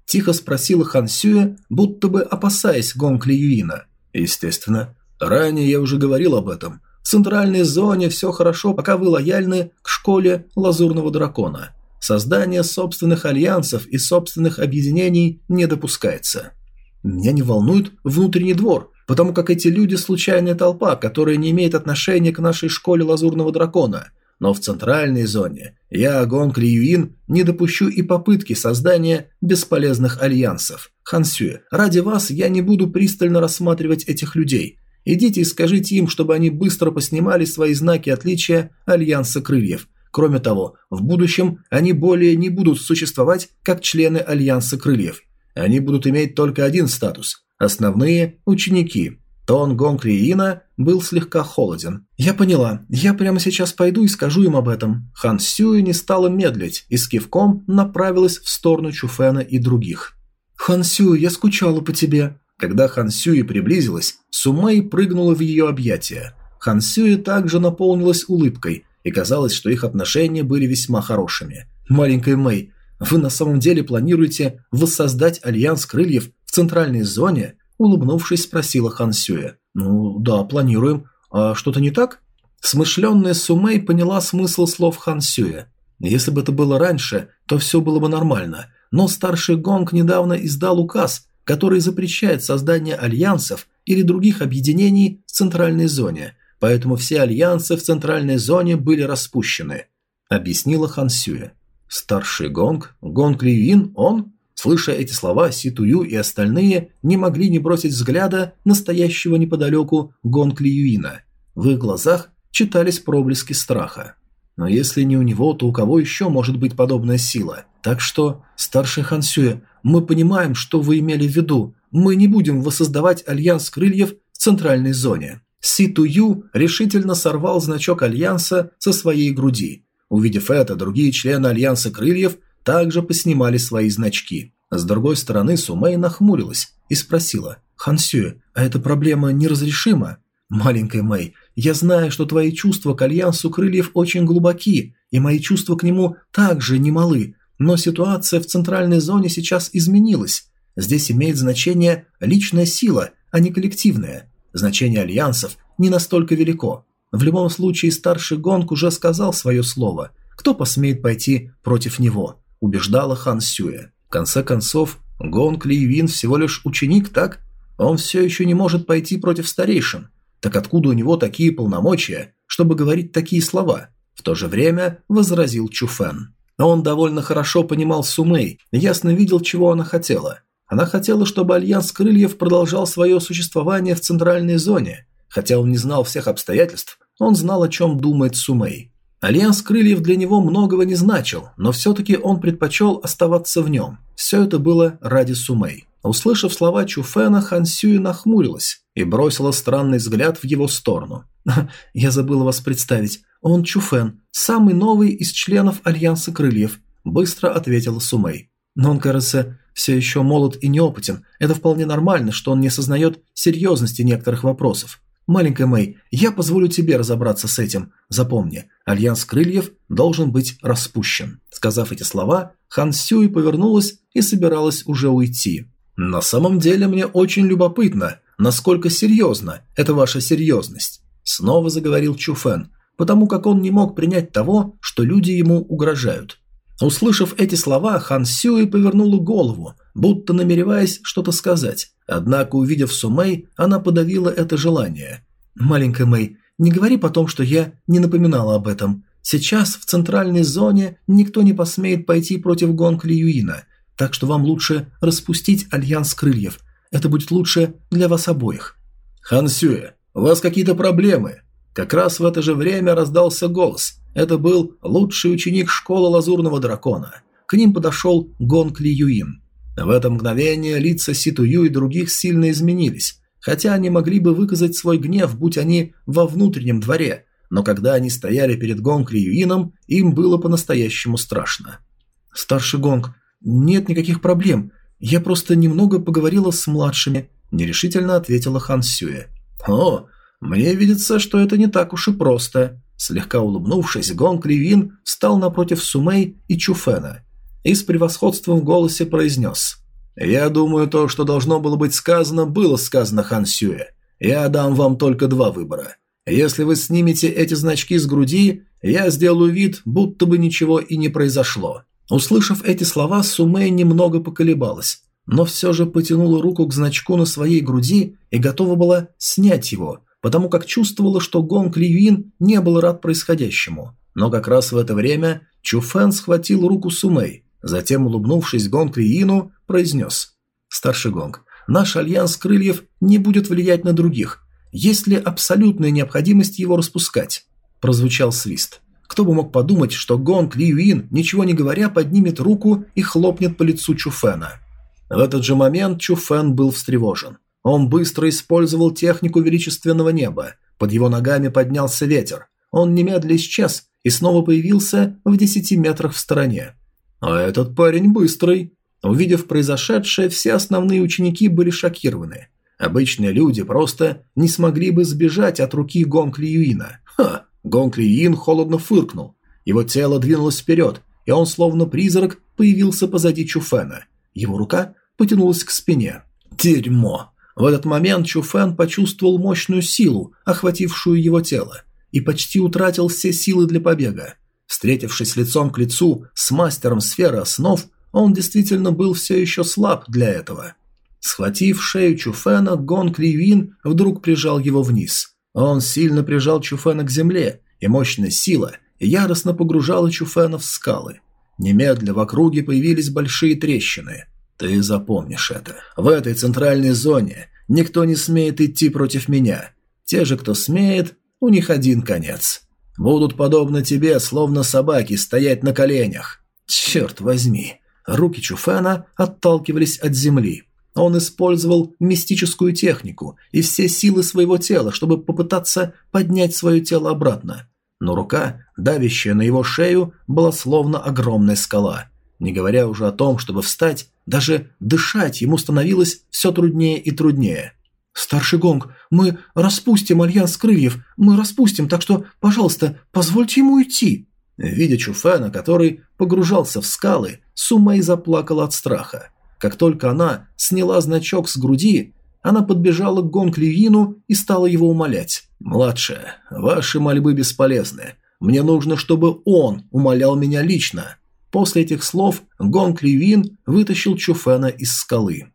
[SPEAKER 1] Тихо спросила Хан Сюэ, будто бы опасаясь Гонг Ли Юина. Естественно. Ранее я уже говорил об этом. В центральной зоне все хорошо, пока вы лояльны к школе Лазурного Дракона. Создание собственных альянсов и собственных объединений не допускается. Меня не волнует внутренний двор, потому как эти люди – случайная толпа, которая не имеет отношения к нашей школе Лазурного Дракона. Но в центральной зоне я, Гонг Ли Юин, не допущу и попытки создания бесполезных альянсов. Хан Сюэ, ради вас я не буду пристально рассматривать этих людей. Идите и скажите им, чтобы они быстро поснимали свои знаки отличия Альянса Крыльев. Кроме того, в будущем они более не будут существовать как члены Альянса Крыльев. Они будут иметь только один статус – основные ученики. Тон Гонг Ли Юина был слегка холоден. «Я поняла. Я прямо сейчас пойду и скажу им об этом». Хан Сюэ не стала медлить и с кивком направилась в сторону Чуфена и других. «Хан Сюэ, я скучала по тебе». Когда Хан Сюэ приблизилась, Сумэй прыгнула в ее объятия. Хан Сюэ также наполнилась улыбкой, и казалось, что их отношения были весьма хорошими. «Маленькая Мэй, вы на самом деле планируете воссоздать Альянс Крыльев в центральной зоне?» Улыбнувшись, спросила Хан Сюэ. «Ну, да, планируем. А что-то не так?» Смышленная Сумэй поняла смысл слов Хан Сюэ. Если бы это было раньше, то все было бы нормально. Но старший Гонг недавно издал указ, который запрещает создание альянсов или других объединений в центральной зоне, поэтому все альянсы в центральной зоне были распущены, объяснила Хан Сюэ. Старший Гонг, Гонг Ли Юин, он? Слыша эти слова, Си Тую и остальные не могли не бросить взгляда на стоящего неподалеку Гонг Ли Юина. В их глазах читались проблески страха. Но если не у него, то у кого еще может быть подобная сила? Так что, старший Хан Сюэ, мы понимаем, что вы имели в виду. Мы не будем воссоздавать Альянс Крыльев в центральной зоне. Си Тую решительно сорвал значок Альянса со своей груди. Увидев это, другие члены Альянса Крыльев также поснимали свои значки. С другой стороны, Сумэй нахмурилась и спросила: «Хан Сюэ, а эта проблема неразрешима?» «Маленькая Мэй, я знаю, что твои чувства к Альянсу Крыльев очень глубоки, и мои чувства к нему также немалы, но ситуация в центральной зоне сейчас изменилась. Здесь имеет значение личная сила, а не коллективная. Значение альянсов не настолько велико. В любом случае старший Гонг уже сказал свое слово. Кто посмеет пойти против него?» – убеждала Хан Сюэ. В конце концов, Гонг Ли Юин всего лишь ученик, так? Он все еще не может пойти против старейшин. Так откуда у него такие полномочия, чтобы говорить такие слова? В то же время возразил Чуфен. Он довольно хорошо понимал Сумэй, ясно видел, чего она хотела. Она хотела, чтобы Альянс Крыльев продолжал свое существование в центральной зоне. Хотя он не знал всех обстоятельств, он знал, о чем думает Сумэй. Альянс Крыльев для него многого не значил, но все-таки он предпочел оставаться в нем. Все это было ради Сумэй. Услышав слова Чуфена, Хан Сюэ нахмурилась и бросила странный взгляд в его сторону. «Я забыла вас представить. Он Чуфен, самый новый из членов Альянса Крыльев», – быстро ответила Сумэй. «Но он, кажется, все еще молод и неопытен. Это вполне нормально, что он не осознает серьезности некоторых вопросов. Маленькая Мэй, я позволю тебе разобраться с этим. Запомни, Альянс Крыльев должен быть распущен». Сказав эти слова, Хан Сюэ повернулась и собиралась уже уйти. «На самом деле мне очень любопытно, насколько серьезна эта ваша серьезность», – снова заговорил Чуфен, потому как он не мог принять того, что люди ему угрожают. Услышав эти слова, Хан Сюэ повернула голову, будто намереваясь что-то сказать, однако, увидев Сумэй, она подавила это желание. «Маленькая Мэй, не говори потом, что я не напоминала об этом. Сейчас в центральной зоне никто не посмеет пойти против Гонг Ли Юина, так что вам лучше распустить Альянс Крыльев. Это будет лучше для вас обоих». «Хан Сюэ, у вас какие-то проблемы?» Как раз в это же время раздался голос. Это был лучший ученик школы Лазурного Дракона. К ним подошел Гонг Ли Юин. В это мгновение лица Си Тую и других сильно изменились, хотя они могли бы выказать свой гнев, будь они во внутреннем дворе, но когда они стояли перед Гонг Ли Юином, им было по-настоящему страшно. «Старший Гонг, нет никаких проблем. Я просто немного поговорила с младшими», – нерешительно ответила Хан Сюэ. «О, мне видится, что это не так уж и просто». Слегка улыбнувшись, Гонг Ли Юин встал напротив Сумэй и Чуфена и с превосходством в голосе произнес: «Я думаю, то, что должно было быть сказано, было сказано, Хан Сюэ. Я дам вам только два выбора. Если вы снимете эти значки с груди, я сделаю вид, будто бы ничего и не произошло». Услышав эти слова, Сумэй немного поколебалась, но все же потянула руку к значку на своей груди и готова была снять его, потому как чувствовала, что Гонг Ливин не был рад происходящему. Но как раз в это время Чу Фэн схватил руку Сумэй, затем, улыбнувшись Гонг Ливину, произнес: «Старший Гонг, наш альянс крыльев не будет влиять на других. Есть ли абсолютная необходимость его распускать?» Прозвучал свист. Кто бы мог подумать, что Гонг Ливин, ничего не говоря, поднимет руку и хлопнет по лицу Чу Фэна. В этот же момент Чу Фэн был встревожен. Он быстро использовал технику величественного неба. Под его ногами поднялся ветер. Он немедля исчез и снова появился в десяти метрах в стороне. А этот парень быстрый. Увидев произошедшее, все основные ученики были шокированы. Обычные люди просто не смогли бы сбежать от руки Гонг Ливина. Ха! Гонг Ливин холодно фыркнул. Его тело двинулось вперед, и он, словно призрак, появился позади Чу Фэна. Его рука потянулась к спине. Дерьмо! В этот момент Чу Фэн почувствовал мощную силу, охватившую его тело, и почти утратил все силы для побега. Встретившись лицом к лицу с мастером сферы основ, он действительно был все еще слаб для этого. Схватив шею Чу Фэна, Гонг Ливин вдруг прижал его вниз. Он сильно прижал Чу Фэна к земле, и мощная сила яростно погружала Чу Фэна в скалы. Немедля в округе появились большие трещины. Ты запомнишь это. В этой центральной зоне никто не смеет идти против меня. Те же, кто смеет, у них один конец. Будут подобно тебе, словно собаки, стоять на коленях. Черт возьми. Руки Чу Фэна отталкивались от земли. Он использовал мистическую технику и все силы своего тела, чтобы попытаться поднять свое тело обратно. Но рука, давящая на его шею, была словно огромная скала. Не говоря уже о том, чтобы встать, даже дышать ему становилось все труднее и труднее. «Старший Гонг, мы распустим альянс крыльев, мы распустим, так что, пожалуйста, позвольте ему уйти». Видя Чу Фэна, который погружался в скалы, Сумэй заплакала от страха. Как только она сняла значок с груди, она подбежала к Гонг Ливину и стала его умолять. «Младшая, ваши мольбы бесполезны. Мне нужно, чтобы он умолял меня лично». После этих слов Гонг Ливин вытащил Чу Фэна из скалы.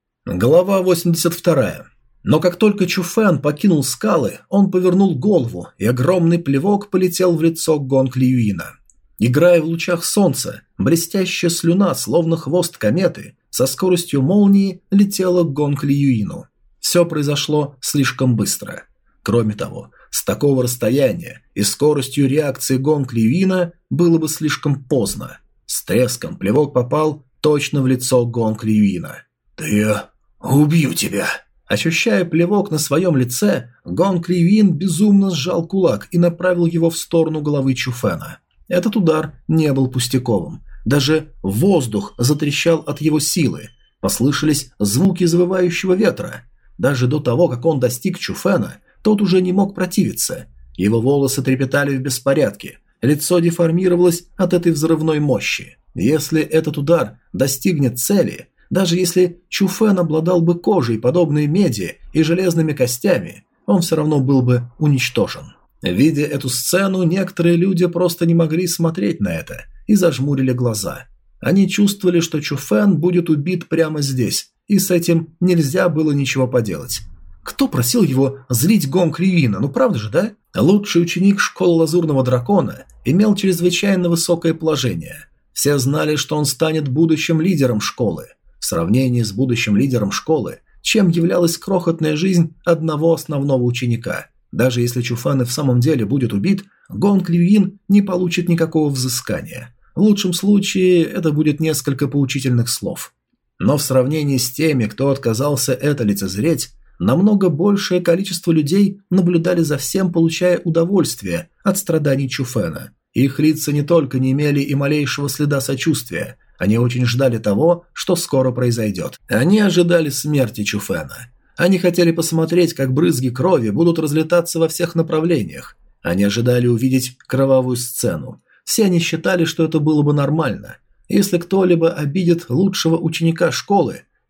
[SPEAKER 1] Глава восемьдесят вторая. Но как только Чу Фэн покинул скалы, он повернул голову, и огромный плевок полетел в лицо Гонг Ливина. Играя в лучах солнца, блестящая слюна, словно хвост кометы, со скоростью молнии летела к Гонг Ливину. Все произошло слишком быстро. Кроме того, с такого расстояния и скоростью реакции Гонг Ливина было бы слишком поздно. С треском плевок попал точно в лицо Гонг Ливина. «Да я убью тебя!» Ощущая плевок на своем лице, Гонг Ливин безумно сжал кулак и направил его в сторону головы Чу Фэна. Этот удар не был пустяковым. Даже воздух затрещал от его силы. Послышались звуки завывающего ветра. Даже до того, как он достиг Чу Фэна, тот уже не мог противиться. Его волосы трепетали в беспорядке. Лицо деформировалось от этой взрывной мощи. Если этот удар достигнет цели, даже если Чу Фэн обладал бы кожей, подобной меди, и железными костями, он все равно был бы уничтожен. Видя эту сцену, некоторые люди просто не могли смотреть на это и зажмурили глаза. Они чувствовали, что Чу Фэн будет убит прямо здесь, и с этим нельзя было ничего поделать. Кто просил его злить Гонг Ливина, ну правда же, да? Лучший ученик школы Лазурного Дракона имел чрезвычайно высокое положение. Все знали, что он станет будущим лидером школы. В сравнении с будущим лидером школы, чем являлась крохотная жизнь одного основного ученика. Даже если Чу Фэн и в самом деле будет убит, Гонг Ливин не получит никакого взыскания. В лучшем случае это будет несколько поучительных слов. Но в сравнении с теми, кто отказался это лицезреть, намного большее количество людей наблюдали за всем, получая удовольствие от страданий Чу Фэна. Их лица не только не имели и малейшего следа сочувствия, они очень ждали того, что скоро произойдет. Они ожидали смерти Чу Фэна. Они хотели посмотреть, как брызги крови будут разлетаться во всех направлениях. Они ожидали увидеть кровавую сцену. Все они считали, что это было бы нормально. Если кто-либо обидит лучшего ученика школы,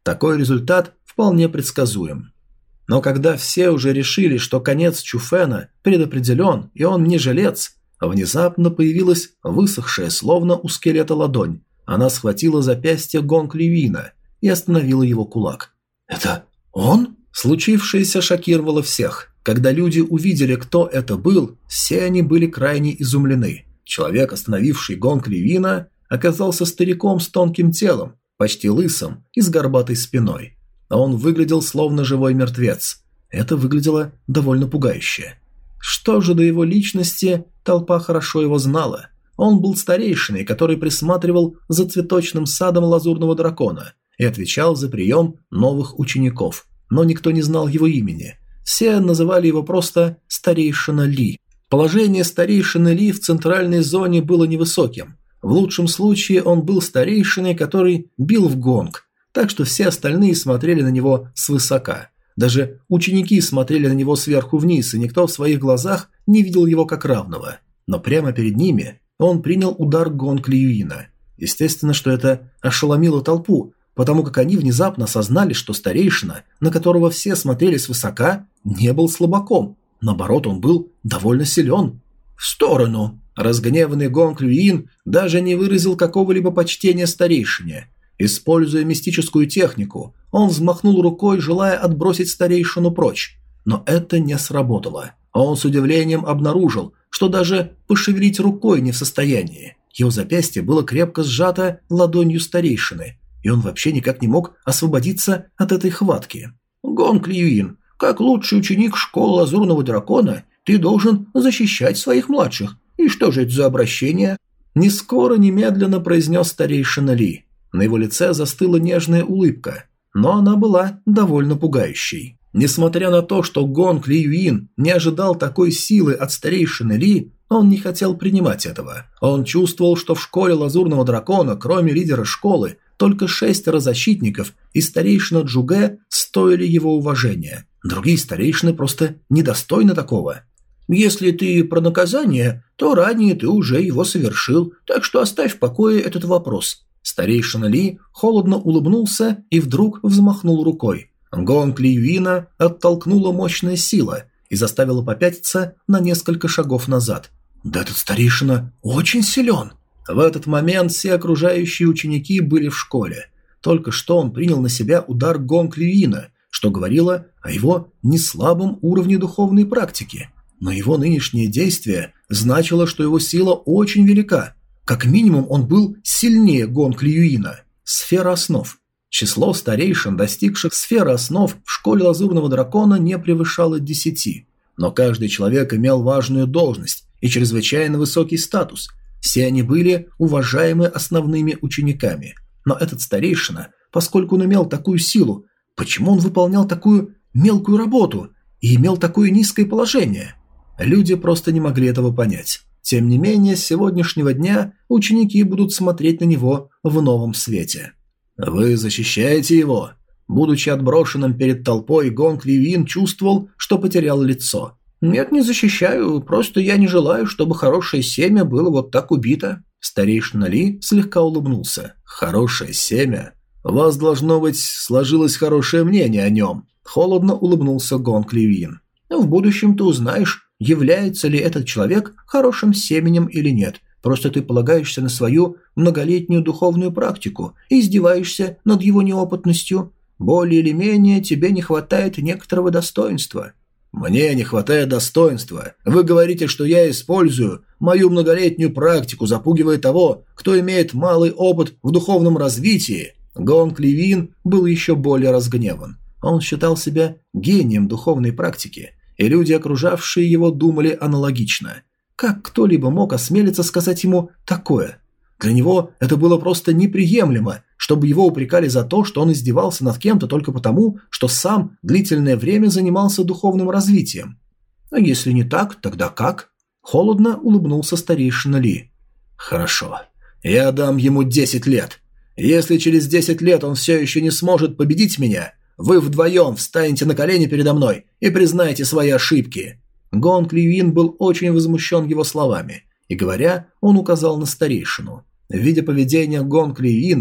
[SPEAKER 1] Такой результат вполне предсказуем. Но когда все уже решили, что конец Чуфена предопределен и он не жилец, внезапно появилась высохшая, словно у скелета ладонь. Она схватила запястье Гонг Ливина и остановила его кулак. «Это он?» Случившееся шокировало всех. Когда люди увидели, кто это был, все они были крайне изумлены. Человек, остановивший Гонг Ливина, оказался стариком с тонким телом, почти лысым и с горбатой спиной. А он выглядел словно живой мертвец. Это выглядело довольно пугающе. Что же до его личности, толпа хорошо его знала. Он был старейшиной, который присматривал за цветочным садом Лазурного Дракона и отвечал за прием новых учеников. Но никто не знал его имени. Все называли его просто Старейшина Ли. Положение Старейшины Ли в центральной зоне было невысоким. В лучшем случае он был старейшиной, который бил в гонг, так что все остальные смотрели на него свысока. Даже ученики смотрели на него сверху вниз, и никто в своих глазах не видел его как равного. Но прямо перед ними он принял удар Гонг Лиюина. Естественно, что это ошеломило толпу, потому как они внезапно осознали, что старейшина, на которого все смотрели свысока, не был слабаком. Наоборот, он был довольно силен. «В сторону!» Разгневанный Гонг Лиюин даже не выразил какого-либо почтения старейшине. Используя мистическую технику, он взмахнул рукой, желая отбросить старейшину прочь. Но это не сработало. Он с удивлением обнаружил, что даже пошевелить рукой не в состоянии. Его запястье было крепко сжато ладонью старейшины, и он вообще никак не мог освободиться от этой хватки. «Гонг Лиюин, как лучший ученик школы Лазурного Дракона, ты должен защищать своих младших. И что же это за обращение?» Не скоро, немедленно произнес старейшина Ли. На его лице застыла нежная улыбка, но она была довольно пугающей. Несмотря на то, что Гонг Лиюин не ожидал такой силы от старейшины Ли, он не хотел принимать этого. Он чувствовал, что в школе Лазурного Дракона, кроме лидера школы, только шестеро защитников и старейшина Джуге стоили его уважения. Другие старейшины просто недостойны такого. «Если ты про наказание, то ранее ты уже его совершил, так что оставь в покое этот вопрос». Старейшина Ли холодно улыбнулся и вдруг взмахнул рукой. Гонг Лиюина оттолкнула мощная сила и заставила попятиться на несколько шагов назад. «Да этот старейшина очень силен!» В этот момент все окружающие ученики были в школе. Только что он принял на себя удар Гонг Лиюина, что говорило о его неслабом уровне духовной практики. Но его нынешнее действие значило, что его сила очень велика. Как минимум он был сильнее Гонг Лиюина. Сфера основ. Число старейшин, достигших сферы основ в школе Лазурного Дракона, не превышало десяти. Но каждый человек имел важную должность и чрезвычайно высокий статус. Все они были уважаемы основными учениками. Но этот старейшина, поскольку он имел такую силу, почему он выполнял такую мелкую работу и имел такое низкое положение? Люди просто не могли этого понять. Тем не менее, с сегодняшнего дня ученики будут смотреть на него в новом свете. «Вы защищаете его?» Будучи отброшенным перед толпой, Гонг Лиюин чувствовал, что потерял лицо. «Нет, не защищаю, просто я не желаю, чтобы хорошее семя было вот так убито». Старейшина Ли слегка улыбнулся. «Хорошее семя? У вас, должно быть, сложилось хорошее мнение о нем». Холодно улыбнулся Гонг Лиюин. «В будущем ты узнаешь, является ли этот человек хорошим семенем или нет. Просто ты полагаешься на свою многолетнюю духовную практику и издеваешься над его неопытностью. Более или менее тебе не хватает некоторого достоинства». «Мне не хватает достоинства. Вы говорите, что я использую мою многолетнюю практику, запугивая того, кто имеет малый опыт в духовном развитии». Гонг Лиюин был еще более разгневан. Он считал себя гением духовной практики, и люди, окружавшие его, думали аналогично. Как кто-либо мог осмелиться сказать ему такое? Для него это было просто неприемлемо, чтобы его упрекали за то, что он издевался над кем-то только потому, что сам длительное время занимался духовным развитием. А если не так, тогда как? Холодно улыбнулся старейшина Ли. «Хорошо, я дам ему десять лет. Если через десять лет он все еще не сможет победить меня, вы вдвоем встанете на колени передо мной и признаете свои ошибки». Гонг Лиюин был очень возмущен его словами, и говоря, он указал на старейшину. Видя поведение Гонг Лиюина,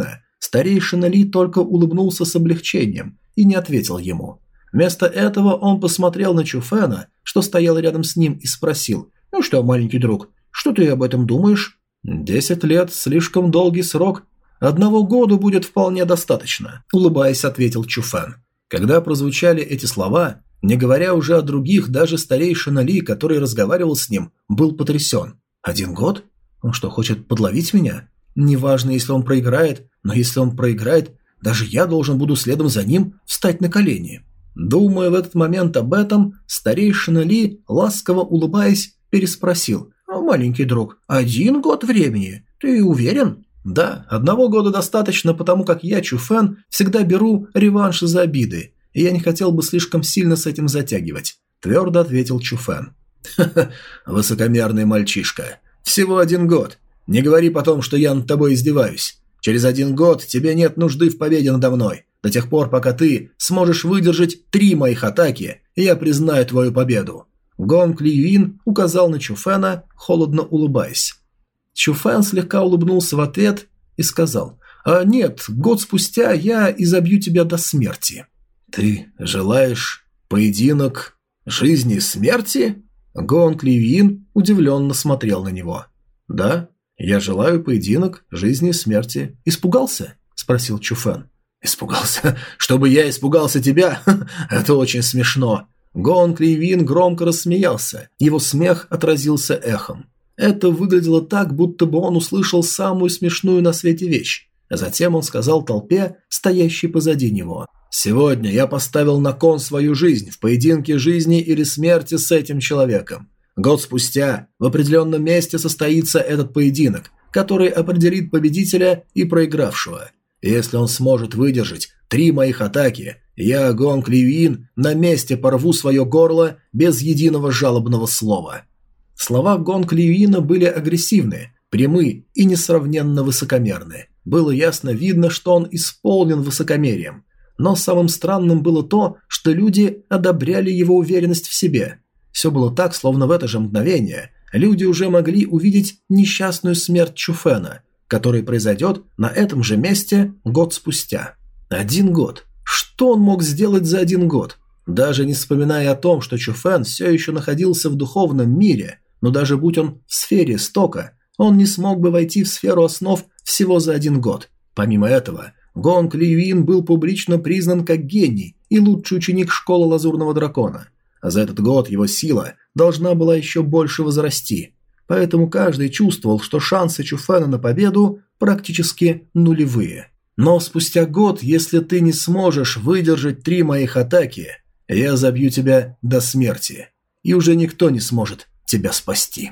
[SPEAKER 1] Старейшина Ли только улыбнулся с облегчением и не ответил ему. Вместо этого он посмотрел на Чуфена, что стоял рядом с ним, и спросил: «Ну что, маленький друг, что ты об этом думаешь?» «Десять лет – слишком долгий срок. Одного года будет вполне достаточно», – улыбаясь, ответил Чуфен. Когда прозвучали эти слова, не говоря уже о других, даже старейшина Ли, который разговаривал с ним, был потрясен. «Один год? Он что, хочет подловить меня? Неважно, если он проиграет, но если он проиграет, даже я должен буду следом за ним встать на колени». Думая в этот момент об этом, старейшина Ли, ласково улыбаясь, переспросил: «Маленький друг, один год времени? Ты уверен?» «Да, одного года достаточно, потому как я, Чуфен, всегда беру реванш за обиды, и я не хотел бы слишком сильно с этим затягивать», – твердо ответил Чуфен. «Ха-ха, высокомерный мальчишка. Всего один год. Не говори потом, что я над тобой издеваюсь. Через один год тебе нет нужды в победе надо мной. До тех пор, пока ты сможешь выдержать три моих атаки, я признаю твою победу». Гонг Ли Юин указал на Чуфена, холодно улыбаясь. Чуфен слегка улыбнулся в ответ и сказал: «А нет, год спустя я изобью тебя до смерти». «Ты желаешь поединок жизни и смерти?» Гонг Ли Юин удивленно смотрел на него. «Да, я желаю поединок жизни и смерти». «Испугался?» – спросил Чуфен. «Испугался? Чтобы я испугался тебя? Это очень смешно». Гонг Ли Юин громко рассмеялся. Его смех отразился эхом. Это выглядело так, будто бы он услышал самую смешную на свете вещь. Затем он сказал толпе, стоящей позади него: «Сегодня я поставил на кон свою жизнь в поединке жизни или смерти с этим человеком. Год спустя в определенном месте состоится этот поединок, который определит победителя и проигравшего. Если он сможет выдержать три моих атаки, я, Гонг Ли Юин, на месте порву свое горло без единого жалобного слова». Слова Гонг Ли Юина были агрессивны, прямы и несравненно высокомерны. Было ясно видно, что он исполнен высокомерием. Но самым странным было то, что люди одобряли его уверенность в себе. Все было так, словно в это же мгновение люди уже могли увидеть несчастную смерть Чуфена, который произойдет на этом же месте год спустя. Один год. Что он мог сделать за один год? Даже не вспоминая о том, что Чуфен все еще находился в духовном мире, но даже будь он в сфере стока, он не смог бы войти в сферу основ всего за один год. Помимо этого, Гонг Ли Юин был публично признан как гений и лучший ученик школы Лазурного Дракона. А за этот год его сила должна была еще больше возрасти. Поэтому каждый чувствовал, что шансы Чуфена на победу практически нулевые. Но спустя год, если ты не сможешь выдержать три моих атаки, я забью тебя до смерти, и уже никто не сможет тебя спасти.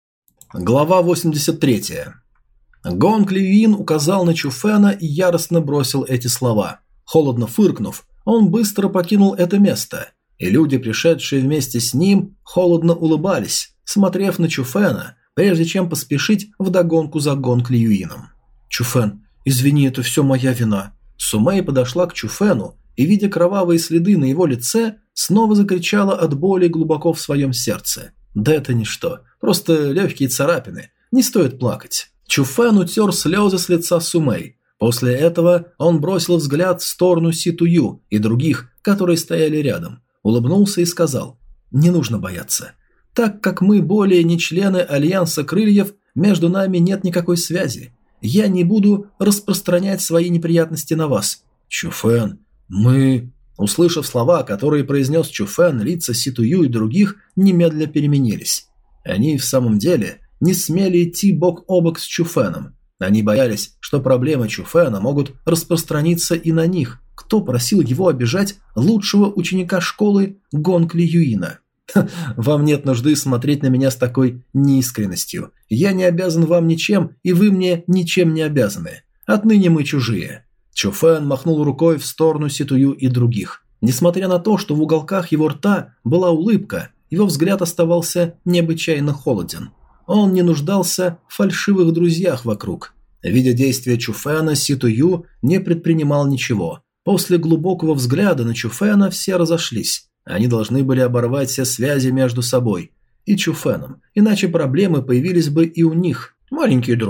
[SPEAKER 1] Глава восемьдесят третья. Гонг Ли Юин указал на Чуфена и яростно бросил эти слова. Холодно фыркнув, он быстро покинул это место, и люди, пришедшие вместе с ним, холодно улыбались, смотрев на Чуфена, прежде чем поспешить вдогонку за Гонг Ли Юином. «Чуфен, извини, это все моя вина». Сумэй подошла к Чуфену и, видя кровавые следы на его лице, снова закричала от боли глубоко в своем сердце. «Да это ничто, просто легкие царапины, не стоит плакать». Чуфен утер слезы с лица Сумэй. После этого он бросил взгляд в сторону Си Тую и других, которые стояли рядом, улыбнулся и сказал: «Не нужно бояться. Так как мы более не члены Альянса Крыльев, между нами нет никакой связи. Я не буду распространять свои неприятности на вас». «Чуфен, мы...» Услышав слова, которые произнес Чуфен, лица Си Тую и других немедля переменились. Они в самом деле не смели идти бок о бок с Чуфеном. Они боялись, что проблемы Чуфена могут распространиться и на них. Кто просил его обижать лучшего ученика школы Гонг Ли Юина? «Вам нет нужды смотреть на меня с такой неискренностью. Я не обязан вам ничем, и вы мне ничем не обязаны. Отныне мы чужие». Чуфен махнул рукой в сторону Си Тую и других. Несмотря на то, что в уголках его рта была улыбка, его взгляд оставался необычайно холоден. Он не нуждался в фальшивых друзьях вокруг. Видя действия Чуфена, Си Тую не предпринимал ничего. После глубокого взгляда на Чуфена все разошлись. Они должны были оборвать все связи между собой и Чуфеном, иначе проблемы появились бы и у них. «Маленький друг,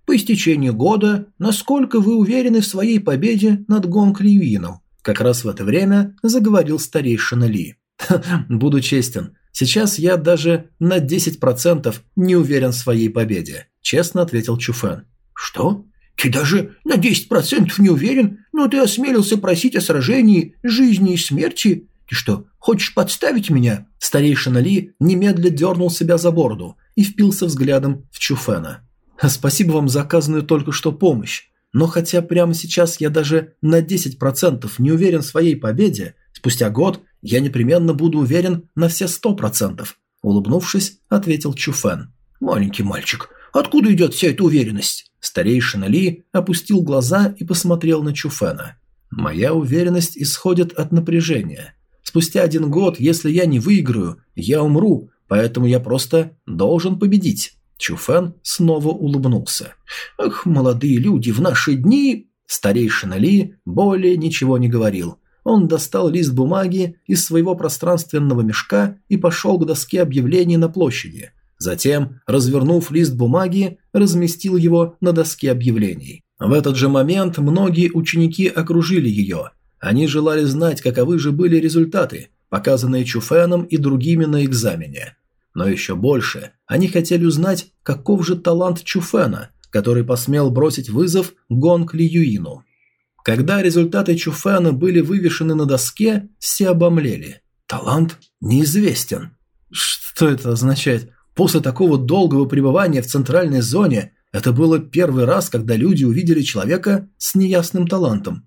[SPEAKER 2] по истечении года, насколько вы уверены в своей победе над Гонг Ливином?» Как раз в это время заговорил старейшина Ли. «Буду честен, сейчас я даже на десять процентов не уверен в своей победе», честно ответил Чуфэн. «Что? Ты даже на десять процентов не уверен? Но ты осмелился просить о сражении жизни и смерти? Ты что, хочешь подставить меня?» Старейшина Ли немедля дернул себя за бороду и впился взглядом в Чуфэна. «Спасибо вам за оказанную только что помощь, но хотя прямо сейчас я даже на десять процентов не уверен в своей победе, спустя год я непременно буду уверен на все сто процентов», улыбнувшись, ответил Чуфэн. «Маленький мальчик, откуда идет вся эта уверенность?» Старейшина Ли опустил глаза и посмотрел на Чуфэна. «Моя уверенность исходит от напряжения. Спустя один год, если я не выиграю, я умру, поэтому я просто должен победить». Чуфэн снова улыбнулся. «Ах, молодые люди, в наши дни...» Старейшина Ли более ничего не говорил. Он достал лист бумаги из своего пространственного мешка и пошел к доске объявлений на площади. Затем, развернув лист бумаги, разместил его на доске объявлений. В этот же момент многие ученики окружили ее. Они желали знать, каковы же были результаты, показанные Чуфэном и другими на экзамене. Но еще больше они хотели узнать, каков же талант Чуфэна, который посмел бросить вызов Гонг Лиюину. Когда результаты Чуфэна были вывешены на доске, все обомлели. Талант неизвестен. Что это означает? После такого долгого пребывания в центральной зоне это было первый раз, когда люди увидели человека с неясным талантом.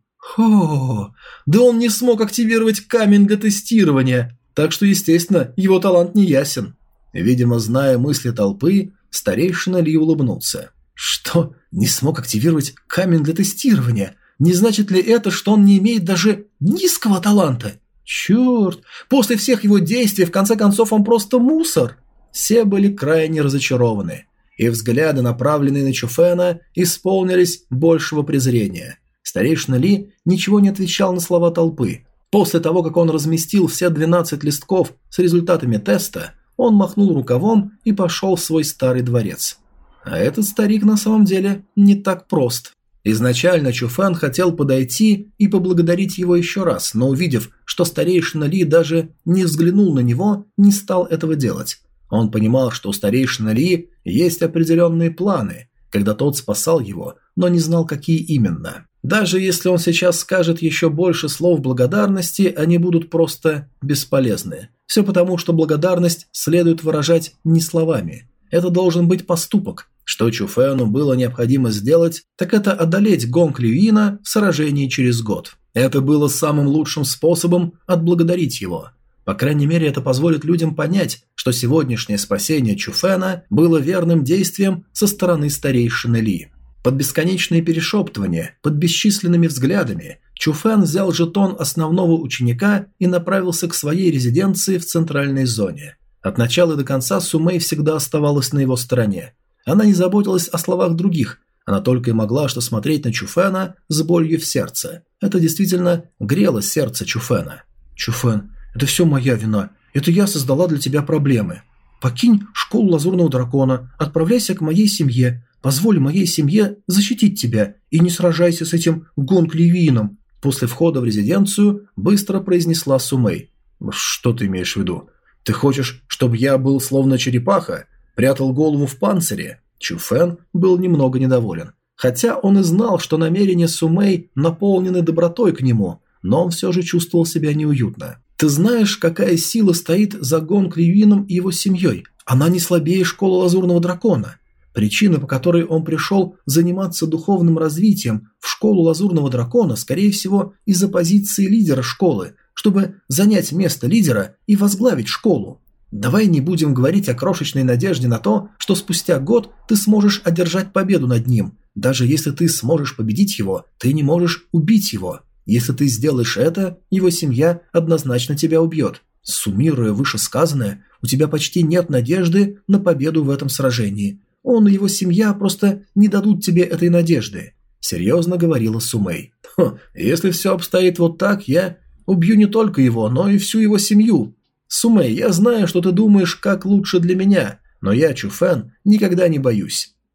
[SPEAKER 2] Хо, да он не смог активировать камень для тестирования, так что, естественно, его талант не ясен. Видимо, зная мысли толпы, старейшина Ли улыбнулся. Что? Не смог активировать камень для тестирования? Не значит ли это, что он не имеет даже низкого таланта? Черт, после всех его действий, в конце концов, он просто мусор. Все были крайне разочарованы, и взгляды, направленные на Чуфэна, исполнились большего презрения. Старейшина Ли ничего не отвечал на слова толпы. После того, как он разместил все двенадцать листков с результатами теста, он махнул рукавом и пошел в свой старый дворец. А этот старик на самом деле не так прост. Изначально Чуфэн хотел подойти и поблагодарить его еще раз, но увидев, что старейшина Ли даже не взглянул на него, не стал этого делать. Он понимал, что у старейшины Ли есть определенные планы, когда тот спасал его, но не знал, какие именно. Даже если он сейчас скажет еще больше слов благодарности, они будут просто бесполезны. Все потому, что благодарность следует выражать не словами. Это должен быть поступок. Что Чуфэну было необходимо сделать, так это одолеть Гонг Ливина в сражении через год. Это было самым лучшим способом отблагодарить его. По крайней мере, это позволит людям понять, что сегодняшнее спасение Чуфэна было верным действием со стороны старейшины Ли. Под бесконечные перешептывания, под бесчисленными взглядами, Чуфэн взял жетон основного ученика и направился к своей резиденции в центральной зоне. От начала до конца Сумэй всегда оставалась на его стороне. Она не заботилась о словах других, она только и могла что смотреть на Чуфэна с болью в сердце. Это действительно грело сердце Чуфэна. «Чуфэн, это все моя вина, это я создала для тебя проблемы. Покинь школу Лазурного Дракона, отправляйся к моей семье, позволь моей семье защитить тебя и не сражайся с этим Гонг Ливином», после входа в резиденцию быстро произнесла Сумэй. «Что ты имеешь в виду? Ты хочешь, чтобы я был словно черепаха, прятал голову в панцире?» Чуфэн был немного недоволен. Хотя он и знал, что намерения Сумэй наполнены добротой к нему, но он все же чувствовал себя неуютно. «Ты знаешь, какая сила стоит за Гонг Ливином и его семьей? Она не слабее школы Лазурного Дракона. Причина, по которой он пришел заниматься духовным развитием в школу Лазурного Дракона, скорее всего, из-за позиции лидера школы, чтобы занять место лидера и возглавить школу. Давай не будем говорить о крошечной надежде на то, что спустя год ты сможешь одержать победу над ним. Даже если ты сможешь победить его, ты не можешь убить его. Если ты сделаешь это, его семья однозначно тебя убьет. Суммируя вышесказанное, у тебя почти нет надежды на победу в этом сражении. Он и его семья просто не дадут тебе этой надежды», – серьезно говорила Сумэй. «Хм, если все обстоит вот так, я убью не только его, но и всю его семью. Сумэй, я знаю, что ты думаешь, как лучше для меня, но я, Чуфэн, никогда не боюсь».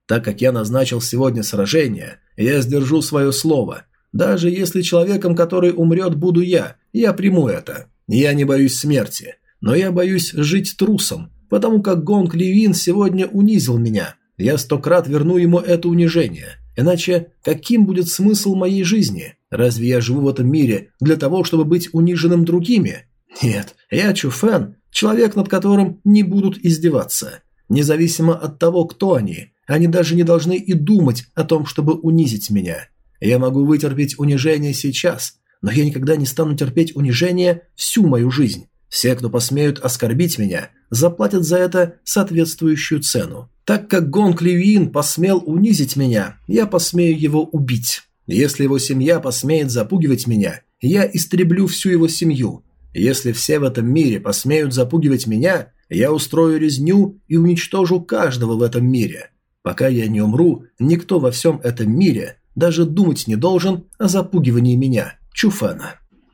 [SPEAKER 1] Так как я назначил сегодня сражение, я сдержу свое слово. Даже если человеком, который умрет, буду я, я приму это. Я не боюсь смерти, но я боюсь жить трусом, потому как Гонг Ливин сегодня унизил меня. Я сто крат верну ему это унижение. Иначе каким будет смысл моей жизни? Разве я живу в этом мире для того, чтобы быть униженным другими? Нет, я Чуфэн, человек, над которым не будут издеваться. Независимо от того, кто они, они даже не должны и думать о том, чтобы унизить меня. Я могу вытерпеть унижение сейчас, но я никогда не стану терпеть унижение всю мою жизнь. Все, кто посмеют оскорбить меня, заплатят за это соответствующую цену. Так как Гонг Ливин посмел унизить меня, я посмею его убить. Если его семья посмеет запугивать меня, я истреблю всю его семью. Если все в этом мире посмеют запугивать меня, я устрою резню и уничтожу каждого в этом мире. Пока я не умру, никто во всем этом мире даже думать не должен о запугивании меня, Чуфэна.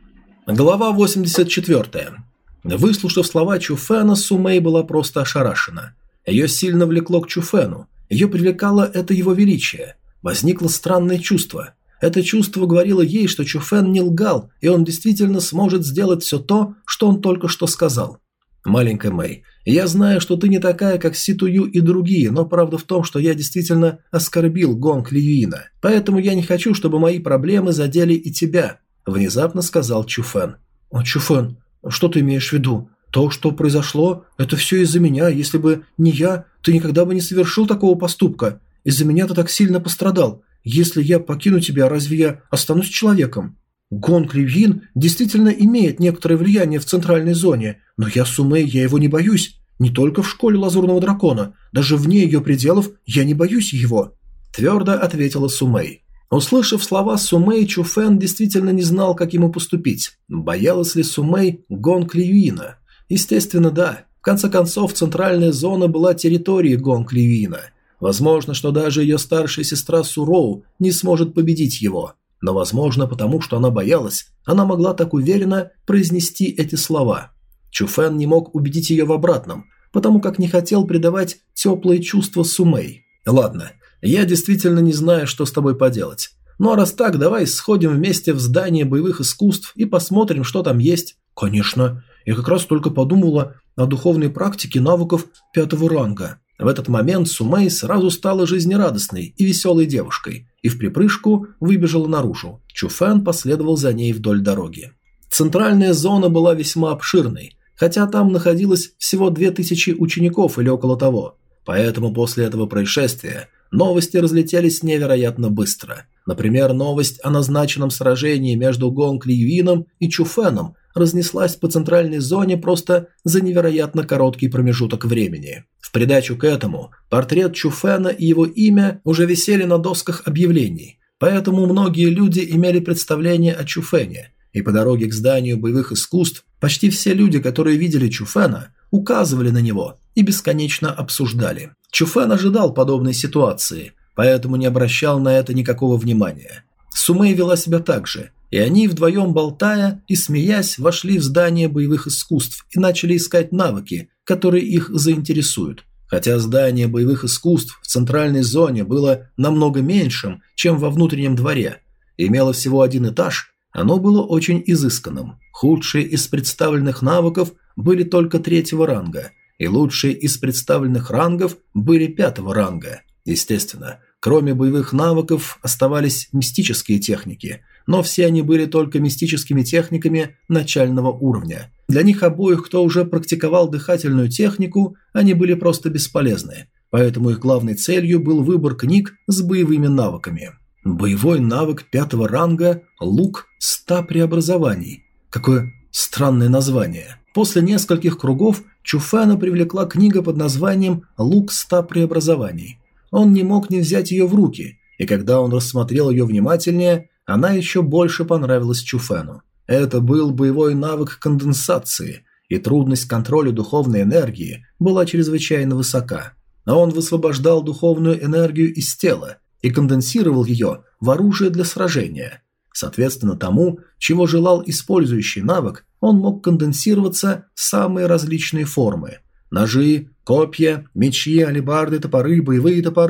[SPEAKER 1] Глава восемьдесят четыре. Выслушав слова Чуфэна, Сумэй была просто ошарашена. Ее сильно влекло к Чуфэну, ее привлекало это его величие. Возникло странное чувство. Это чувство говорило ей, что Чуфэн не лгал, и он действительно сможет сделать все то, что он только что сказал. «Маленькая Мэй, я знаю, что ты не такая, как Си Тую и другие, но правда в том, что я действительно оскорбил Гонг Ливина, поэтому я не хочу, чтобы мои проблемы задели и тебя», – внезапно сказал Чуфэн. «О, Чуфэн, что ты имеешь в виду? То, что произошло, это все из-за меня. Если бы не я, ты никогда бы не совершил такого поступка. Из-за меня ты так сильно пострадал. Если я покину тебя, разве я останусь человеком? Гонг Ливин действительно имеет некоторое влияние в центральной зоне, но я Сумэй, я его не боюсь. Не только в школе Лазурного Дракона, даже вне ее пределов я не боюсь его», – твердо ответила Сумэй. Услышав слова Сумэй, Чуфэн действительно не знал, как ему поступить. Боялась ли Сумэй Гонг Ливина? Естественно, да. В конце концов, центральная зона была территорией Гонг Ливина. Возможно, что даже ее старшая сестра Суроу не сможет победить его. Но, возможно, потому что она боялась, она могла так уверенно произнести эти слова. Чуфэн не мог убедить ее в обратном, потому как не хотел придавать теплые чувства Сумэй. «Ладно, я действительно не знаю, что с тобой поделать. Ну а раз так, давай сходим вместе в здание боевых искусств и посмотрим, что там есть». «Конечно. Я как раз только подумала о духовной практике навыков пятого ранга». В этот момент Сумэй сразу стала жизнерадостной и веселой девушкой и в припрыжку выбежала наружу. Чуфэн последовал за ней вдоль дороги. Центральная зона была весьма обширной, хотя там находилось всего две тысячи учеников или около того. Поэтому после этого происшествия новости разлетелись невероятно быстро. Например, новость о назначенном сражении между Гонг Ливином и Чуфэном разнеслась по центральной зоне просто за невероятно короткий промежуток времени. В придачу к этому, портрет Чуфэна и его имя уже висели на досках объявлений, поэтому многие люди имели представление о Чуфэне, и по дороге к зданию боевых искусств почти все люди, которые видели Чуфэна, указывали на него и бесконечно обсуждали. Чуфэн ожидал подобной ситуации, поэтому не обращал на это никакого внимания. Сумэй вела себя так же, и они, вдвоем болтая и смеясь, вошли в здание боевых искусств и начали искать навыки, которые их заинтересуют. Хотя здание боевых искусств в центральной зоне было намного меньшим, чем во внутреннем дворе, имело всего один этаж, оно было очень изысканным. Худшие из представленных навыков были только третьего ранга, и лучшие из представленных рангов были пятого ранга. Естественно, кроме боевых навыков оставались мистические техники, но все они были только мистическими техниками начального уровня. Для них обоих, кто уже практиковал дыхательную технику, они были просто бесполезны, поэтому их главной целью был выбор книг с боевыми навыками. Боевой навык пятого ранга – лук ста преобразований. Какое странное название. После нескольких кругов Чуфэна привлекла книга под названием «Лук ста преобразований». Он не мог не взять ее в руки, и когда он рассмотрел ее внимательнее, она еще больше понравилась Чуфэну. Это был боевой навык конденсации, и трудность контроля духовной энергии была чрезвычайно высока. Но он высвобождал духовную энергию из тела и конденсировал ее в оружие для сражения. Соответственно тому, чего желал использующий навык, он мог конденсироваться в самые различные формы. Ножи, копья, мечи, алебарды, топоры, боевые топоры,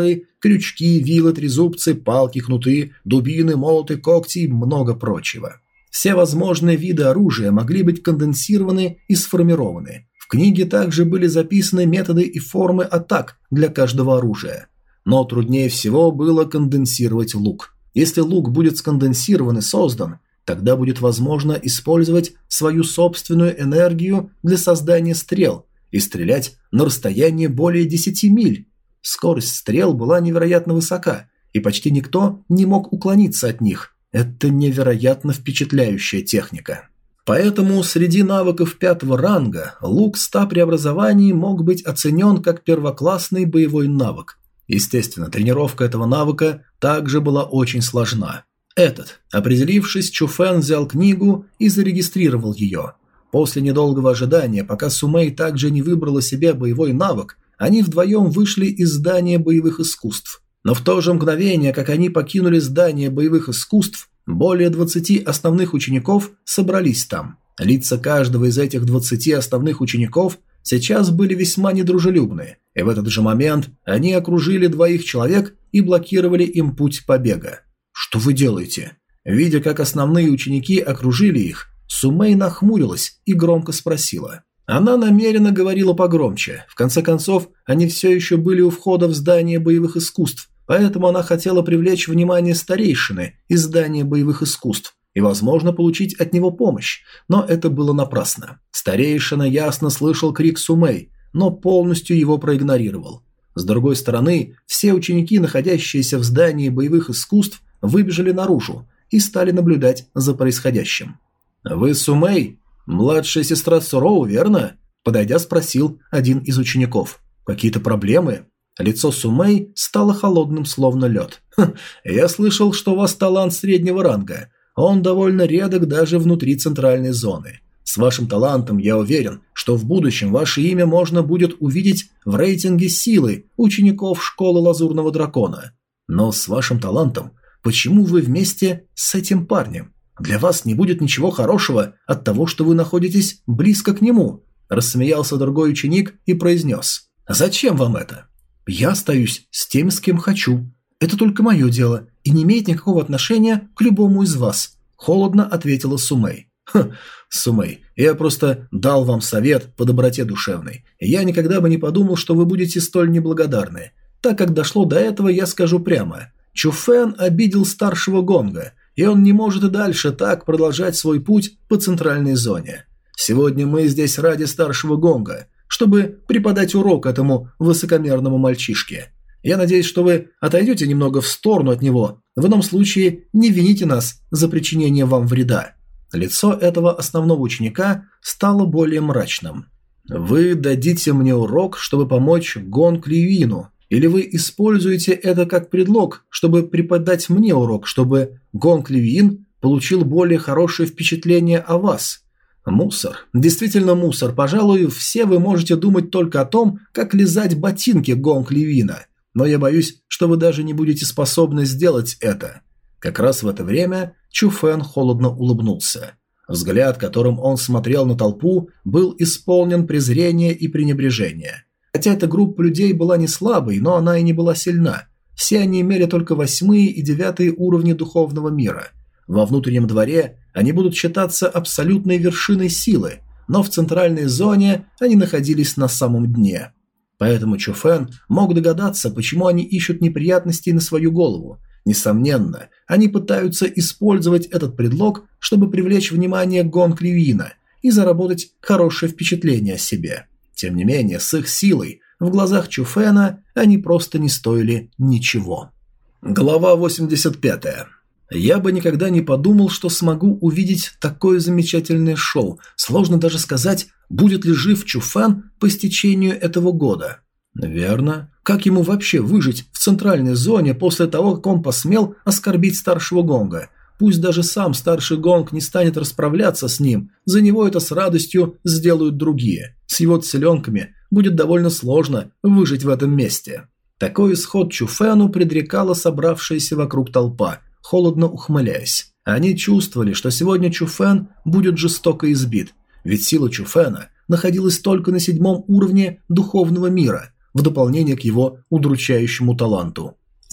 [SPEAKER 2] крючки, вилы, трезубцы, палки, кнуты, дубины, молоты, когти и много прочего. Все возможные виды оружия могли быть конденсированы и сформированы. В книге также были записаны методы и формы атак для каждого оружия. Но труднее всего было конденсировать лук. Если лук будет сконденсирован и создан, тогда будет возможно использовать свою собственную энергию для создания стрел и стрелять на расстояние более десяти миль. Скорость стрел была невероятно высока, и почти никто не мог уклониться от них. Это невероятно впечатляющая техника. Поэтому среди навыков пятого ранга лук ста преобразований мог быть оценен как первоклассный боевой навык. Естественно, тренировка этого навыка также была очень сложна. Этот, определившись, Чу Фэн взял книгу и зарегистрировал ее. После недолгого ожидания, пока Сумэй также не выбрала себе боевой навык, они вдвоем вышли из здания боевых искусств. Но в то же мгновение, как они покинули здание боевых искусств, более двадцати основных учеников собрались там. Лица каждого из этих двадцати основных учеников сейчас были весьма недружелюбны, и в этот же момент они окружили двоих человек и блокировали им путь побега. «Что вы делаете?» Видя, как основные ученики окружили их, Сумэй нахмурилась и громко спросила. Она намеренно говорила погромче. В конце концов, они все еще были у входа в здание боевых искусств, поэтому она хотела привлечь внимание старейшины из здания боевых искусств и, возможно, получить от него помощь, но это было напрасно. Старейшина ясно слышал крик Сумэй, но полностью его проигнорировал. С другой стороны, все ученики, находящиеся в здании боевых искусств, выбежали наружу и стали наблюдать за происходящим. «Вы Сумэй? Младшая сестра Суроу, верно?» Подойдя, спросил один из учеников. «Какие-то проблемы?» Лицо Сумэй стало холодным, словно лед. «Хм, я слышал, что у вас талант среднего ранга. Он довольно редок даже внутри центральной зоны. С вашим талантом я уверен, что в будущем ваше имя можно будет увидеть в рейтинге силы учеников школы Лазурного Дракона. Но с вашим талантом, почему вы вместе с этим парнем? Для вас не будет ничего хорошего от того, что вы находитесь близко к нему», – рассмеялся другой ученик и произнес. «Зачем вам это?» «Я остаюсь с тем, с кем хочу. Это только мое дело и не имеет никакого отношения к любому из вас», – холодно ответила Сумэй. «Хм, Сумэй, я просто дал вам совет по доброте душевной. Я никогда бы не подумал, что вы будете столь неблагодарны. Так как дошло до этого, я скажу прямо. Чу Фэн обидел старшего Гонга, и он не может и дальше так продолжать свой путь по центральной зоне. Сегодня мы здесь ради старшего Гонга, чтобы преподать урок этому высокомерному мальчишке. Я надеюсь, что вы отойдете немного в сторону от него. В ином случае не вините нас за причинение вам вреда». Лицо этого основного ученика стало более мрачным. «Вы дадите мне урок, чтобы помочь Гонг Ливину, или вы используете это как предлог, чтобы преподать мне урок, чтобы Гонг Ливин получил более хорошее впечатление о вас? Мусор. Действительно мусор. Пожалуй, все вы можете думать только о том, как лизать ботинки Гонг Ливина. Но я боюсь, что вы даже не будете способны сделать это». Как раз в это время Чу Фэн холодно улыбнулся. Взгляд, которым он смотрел на толпу, был исполнен презрения и пренебрежения. Хотя эта группа людей была не слабой, но она и не была сильна. Все они имели только восьмые и девятые уровни духовного мира. Во внутреннем дворе они будут считаться абсолютной вершиной силы, но в центральной зоне они находились на самом дне. Поэтому Чу Фэн мог догадаться, почему они ищут неприятностей на свою голову. Несомненно, они пытаются использовать этот предлог, чтобы привлечь внимание Гонг Ливина и заработать хорошее впечатление о себе. Тем не менее, с их силой в глазах Чу Фэна они просто не стоили ничего. Глава восемьдесят пятая. Я бы никогда не подумал, что смогу увидеть такое замечательное шоу. Сложно даже сказать, будет ли жив Чу Фэн по истечению этого года. Верно. Как ему вообще выжить в центральной зоне после того, как он посмел оскорбить старшего Гонга? Пусть даже сам старший Гонг не станет расправляться с ним, за него это с радостью сделают другие. С его селенками будет довольно сложно выжить в этом месте. Такой исход Чу Фэну предрекала собравшаяся вокруг толпа, холодно ухмыляясь. Они чувствовали, что сегодня Чу Фэн будет жестоко избит, ведь сила Чу Фэна находилась только на седьмом уровне духовного мира, в дополнение к его удручающему таланту.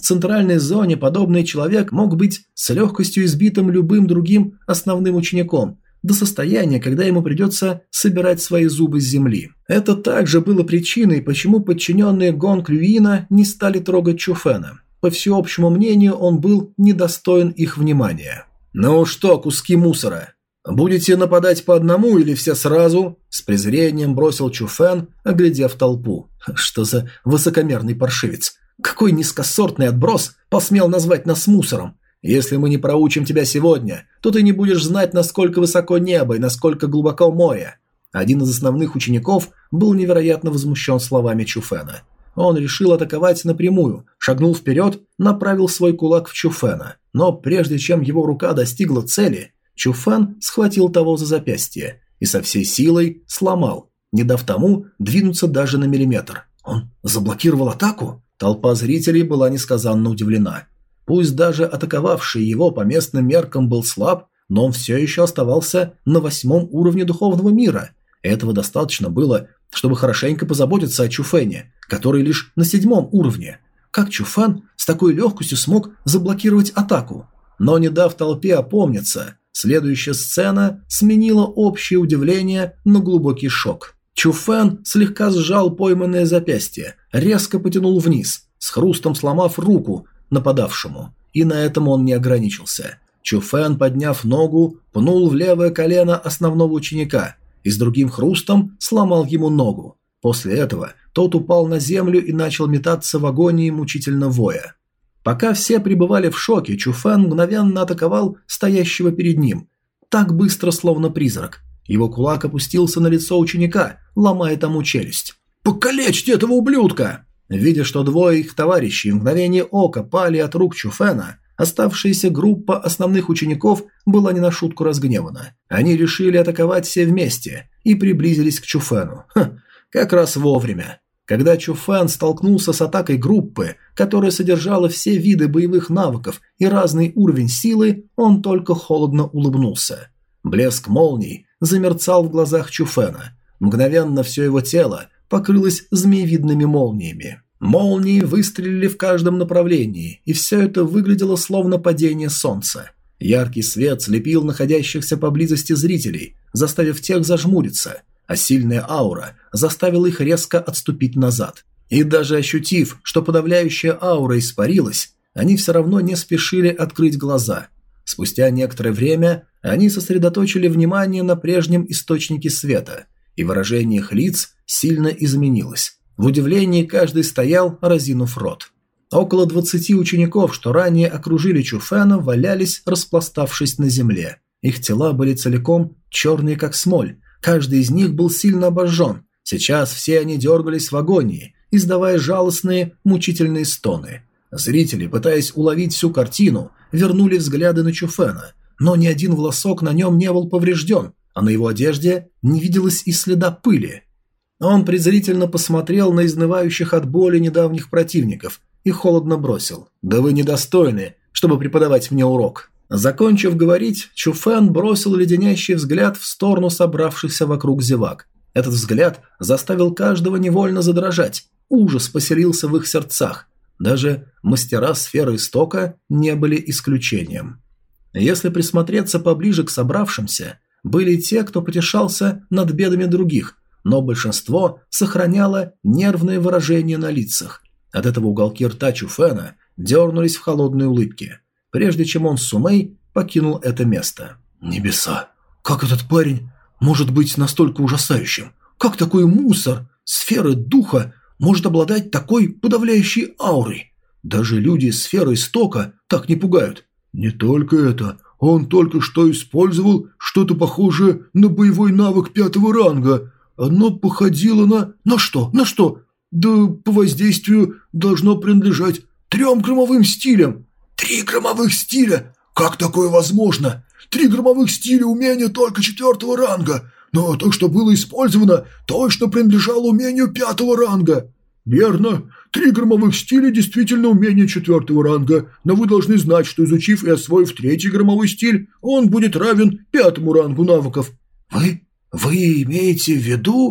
[SPEAKER 2] В центральной зоне подобный человек мог быть с легкостью избитым любым другим основным учеником, до состояния, когда ему придется собирать свои зубы с земли. Это также было причиной, почему подчиненные Гонг Люина не стали трогать Чуфена. По всеобщему мнению, он был недостоин их внимания. «Ну что, куски мусора, будете нападать по одному или все сразу?» С презрением бросил Чуфен, оглядев толпу. «Что за высокомерный паршивец? Какой низкосортный отброс посмел назвать нас мусором? Если мы не проучим тебя сегодня, то ты не будешь знать, насколько высоко небо и насколько глубоко море». Один из основных учеников был невероятно возмущен словами Чуфена. Он решил атаковать напрямую, шагнул вперед, направил свой кулак в Чуфена. Но прежде чем его рука достигла цели, Чуфен схватил того за запястье и со всей силой сломал, не дав тому двинуться даже на миллиметр. Он заблокировал атаку? Толпа зрителей была несказанно удивлена. Пусть даже атаковавший его по местным меркам был слаб, но он все еще оставался на восьмом уровне духовного мира. Этого достаточно было, чтобы хорошенько позаботиться о Чуфене, который лишь на седьмом уровне. Как Чуфен с такой легкостью смог заблокировать атаку? Но не дав толпе опомниться, следующая сцена сменила общее удивление на глубокий шок. Чуфен слегка сжал пойманное запястье, резко потянул вниз, с хрустом сломав руку нападавшему. И на этом он не ограничился. Чуфен, подняв ногу, пнул в левое колено основного ученика и с другим хрустом сломал ему ногу. После этого тот упал на землю и начал метаться в агонии, мучительно воя. Пока все пребывали в шоке, Чуфен мгновенно атаковал стоящего перед ним, так быстро, словно призрак. Его кулак опустился на лицо ученика, ломая тому челюсть. «Покалечьте этого ублюдка!» Видя, что двое их товарищей в мгновение ока пали от рук Чуфена, оставшаяся группа основных учеников была не на шутку разгневана. Они решили атаковать все вместе и приблизились к Чуфену. Ха, как раз вовремя. Когда Чуфен столкнулся с атакой группы, которая содержала все виды боевых навыков и разный уровень силы, он только холодно улыбнулся. Блеск молний замерцал в глазах Чуфена. Мгновенно все его тело покрылось змеевидными молниями. Молнии выстрелили в каждом направлении, и все это выглядело словно падение солнца. Яркий свет слепил находящихся поблизости зрителей, заставив тех зажмуриться, а сильная аура заставила их резко отступить назад. И даже ощутив, что подавляющая аура испарилась, они все равно не спешили открыть глаза. Спустя некоторое время они сосредоточили внимание на прежнем источнике света, и выражение их лиц сильно изменилось. В удивлении каждый стоял, разинув рот. Около двадцати учеников, что ранее окружили Чуфена, валялись, распластавшись на земле. Их тела были целиком черные, как смоль. Каждый из них был сильно обожжен. Сейчас все они дергались в агонии, издавая жалостные, мучительные стоны. Зрители, пытаясь уловить всю картину, вернули взгляды на Чуфена, но ни один волосок на нем не был поврежден, а на его одежде не виделось и следа пыли. Он презрительно посмотрел на изнывающих от боли недавних противников и холодно бросил: «Да вы недостойны, чтобы преподавать мне урок». Закончив говорить, Чуфен бросил леденящий взгляд в сторону собравшихся вокруг зевак. Этот взгляд заставил каждого невольно задрожать, ужас поселился в их сердцах. Даже мастера сферы истока не были исключением. Если присмотреться поближе к собравшимся, были те, кто потешался над бедами других, но большинство сохраняло нервное выражение на лицах. От этого уголки рта Чуфена дернулись в холодные улыбки, прежде чем он с Сумэй покинул это место. «Небеса! Как этот парень может быть настолько ужасающим? Как такой мусор сферы духа может обладать такой подавляющей аурой? Даже люди из сферы истока так не пугают. Не только это, он только что использовал что-то похожее на боевой навык пятого ранга. Оно походило на... На что? На что? Да по воздействию должно принадлежать трем громовым стилям. Три громовых стиля? Как такое возможно? Три громовых стиля умения только четвертого ранга, но то, что было использовано, точно принадлежало умению пятого ранга. Верно, три громовых стиля действительно умение четвертого ранга, но вы должны знать, что изучив и освоив третий громовой стиль, он будет равен пятому рангу навыков. Вы... вы имеете в виду...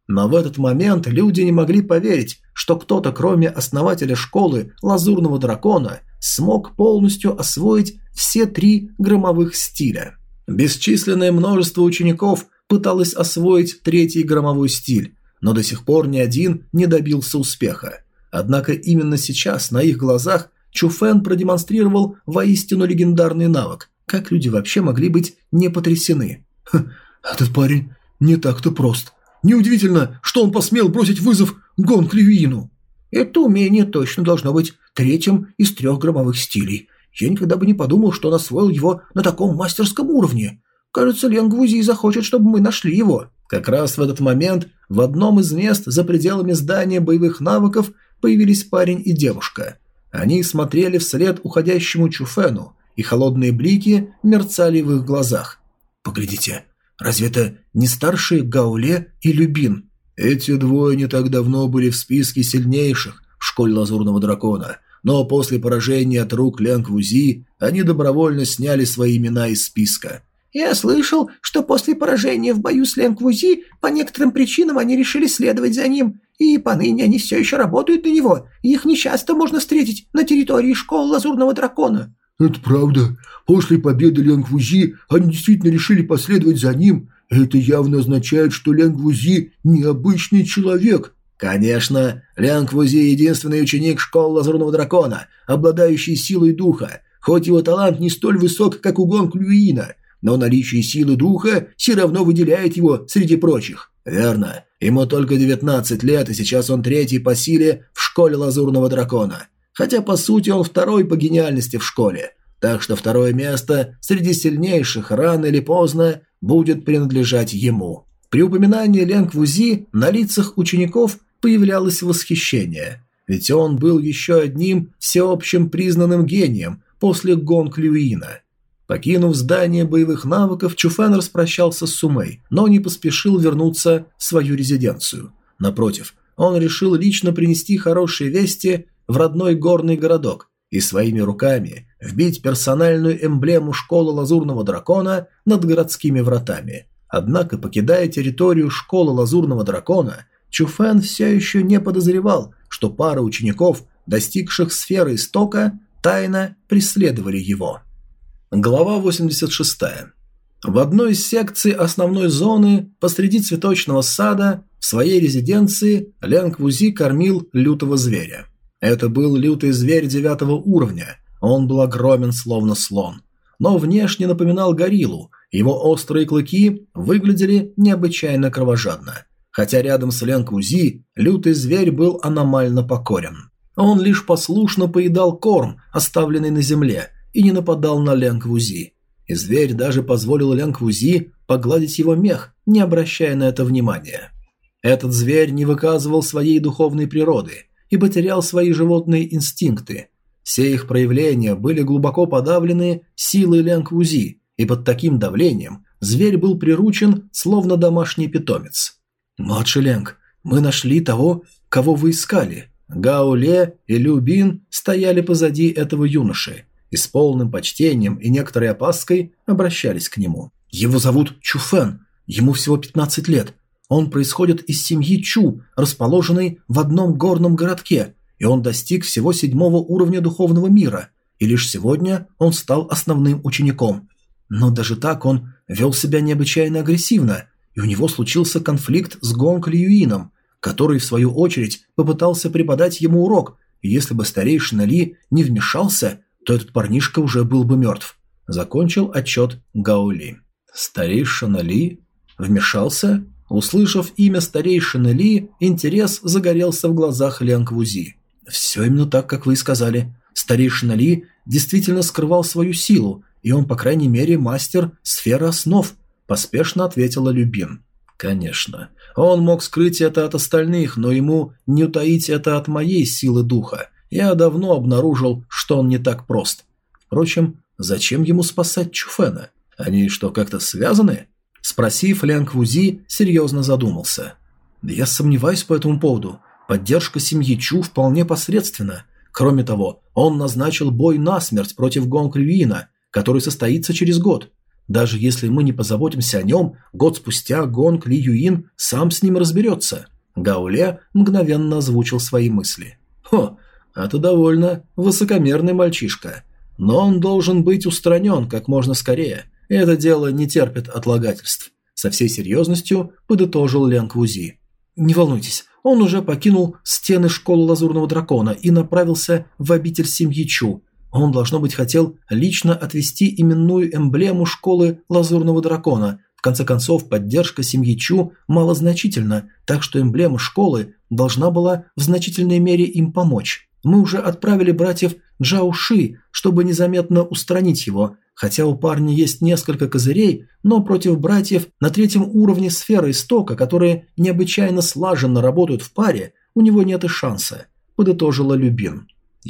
[SPEAKER 2] Но в этот момент люди не могли поверить, что кто-то, кроме основателя школы Лазурного Дракона, смог полностью освоить все три громовых стиля. Бесчисленное множество учеников пыталось освоить третий громовой стиль, но до сих пор ни один не добился успеха. Однако именно сейчас на их глазах Чуфэн продемонстрировал воистину легендарный навык. Как люди вообще могли быть не потрясены? Хм, этот парень не так-то прост. Неудивительно, что он посмел бросить вызов Гонг Льюину. Это умение точно должно быть третьим из трех громовых стилей. Я никогда бы не подумал, что он освоил его на таком мастерском уровне. Кажется, Ленг Вузи захочет, чтобы мы нашли его. Как раз в этот момент в одном из мест за пределами здания боевых навыков появились парень и девушка. Они смотрели вслед уходящему Чуфэну, и холодные блики мерцали в их глазах. «Поглядите, разве это не старшие Гаоле и Любин? Эти двое не так давно были в списке сильнейших в школе Лазурного Дракона, но после поражения от рук Ленг Вузи они добровольно сняли свои имена из списка». «Я слышал, что после поражения в бою с Ленг Вузи по некоторым причинам они решили следовать за ним, и поныне они все еще работают на него, и их нечасто можно встретить на территории школы Лазурного Дракона».
[SPEAKER 3] «Это правда. После победы Ленг Вузи они действительно решили последовать за ним. Это явно означает, что Ленг Вузи необычный человек».
[SPEAKER 2] «Конечно, Ленг Вузи единственный ученик школы Лазурного Дракона, обладающий силой духа, хоть его талант не столь высок, как у Гонг Льюина, но наличие силы духа все равно выделяет его среди прочих». «Верно. Ему только девятнадцать лет, и сейчас он третий по силе в школе Лазурного Дракона. Хотя, по сути, он второй по гениальности в школе. Так что второе место среди сильнейших рано или поздно будет принадлежать ему». При упоминании Ленг Вузи на лицах учеников появлялось восхищение. Ведь он был еще одним всеобщим признанным гением после Гонг Льюина. Покинув здание боевых навыков, Чуфэн распрощался с Сумэй, но не поспешил вернуться в свою резиденцию. Напротив, он решил лично принести хорошие вести в родной горный городок и своими руками вбить персональную эмблему школы Лазурного Дракона над городскими вратами. Однако, покидая территорию школы Лазурного Дракона, Чуфэн все еще не подозревал, что пара учеников, достигших сферы истока, тайно преследовали его. Глава восемьдесят шесть. В одной из секций основной зоны, посреди цветочного сада, в своей резиденции Ленг Вузи кормил лютого зверя. Это был лютый зверь девятого уровня, он был огромен словно слон, но внешне напоминал гориллу, его острые клыки выглядели необычайно кровожадно. Хотя рядом с Ленг Вузи лютый зверь был аномально покорен. Он лишь послушно поедал корм, оставленный на земле, и не нападал на Ленг Вузи. И зверь даже позволил Ленг Вузи погладить его мех, не обращая на это внимания. Этот зверь не выказывал своей духовной природы и потерял свои животные инстинкты. Все их проявления были глубоко подавлены силой Ленг Вузи, и под таким давлением зверь был приручен, словно домашний питомец. «Младший Ленг, мы нашли того, кого вы искали». Гао Ле и Лю Бин стояли позади этого юноши и с полным почтением и некоторой опаской обращались к нему. «Его зовут Чуфэн, ему всего пятнадцать лет. Он происходит из семьи Чу, расположенной в одном горном городке, и он достиг всего седьмого уровня духовного мира, и лишь сегодня он стал основным учеником. Но даже так он вел себя необычайно агрессивно, и у него случился конфликт с Гонг Льюином, который, в свою очередь, попытался преподать ему урок, и если бы старейшина Ли не вмешался, то этот парнишка уже был бы мертв. Закончил отчет Гао Ли. Старейшина Ли вмешался? Услышав имя старейшины Ли, интерес загорелся в глазах Ленг Вузи. Все именно так, как вы и сказали. Старейшина Ли действительно скрывал свою силу, и он, по крайней мере, мастер сферы основ, поспешно ответила Любин. Конечно, он мог скрыть это от остальных, но ему не утаить это от моей силы духа. Я давно обнаружил, что он не так прост. Впрочем, зачем ему спасать Чуфэна? Они что, как-то связаны? Спросив, Ленг Вузи серьезно задумался. Да я сомневаюсь по этому поводу. Поддержка семьи Чу вполне посредственна. Кроме того, он назначил бой насмерть против Гонг Льюина, который состоится через год. Даже если мы не позаботимся о нем, год спустя Гонг Ли Юин сам с ним разберется. Гаоле мгновенно озвучил свои мысли. Хо, это довольно высокомерный мальчишка. Но он должен быть устранен как можно скорее. Это дело не терпит отлагательств. Со всей серьезностью подытожил Лян Квузи. Не волнуйтесь, он уже покинул стены школы Лазурного Дракона и направился в обитель семьи Чу. Он, должно быть, хотел лично отвести именную эмблему школы Лазурного Дракона. В конце концов, поддержка семьи Чу малозначительна, так что эмблема школы должна была в значительной мере им помочь. Мы уже отправили братьев Джао Ши, чтобы незаметно устранить его. Хотя у парня есть несколько козырей, но против братьев на третьем уровне сферы истока, которые необычайно слаженно работают в паре, у него нет и шанса, подытожила Любин.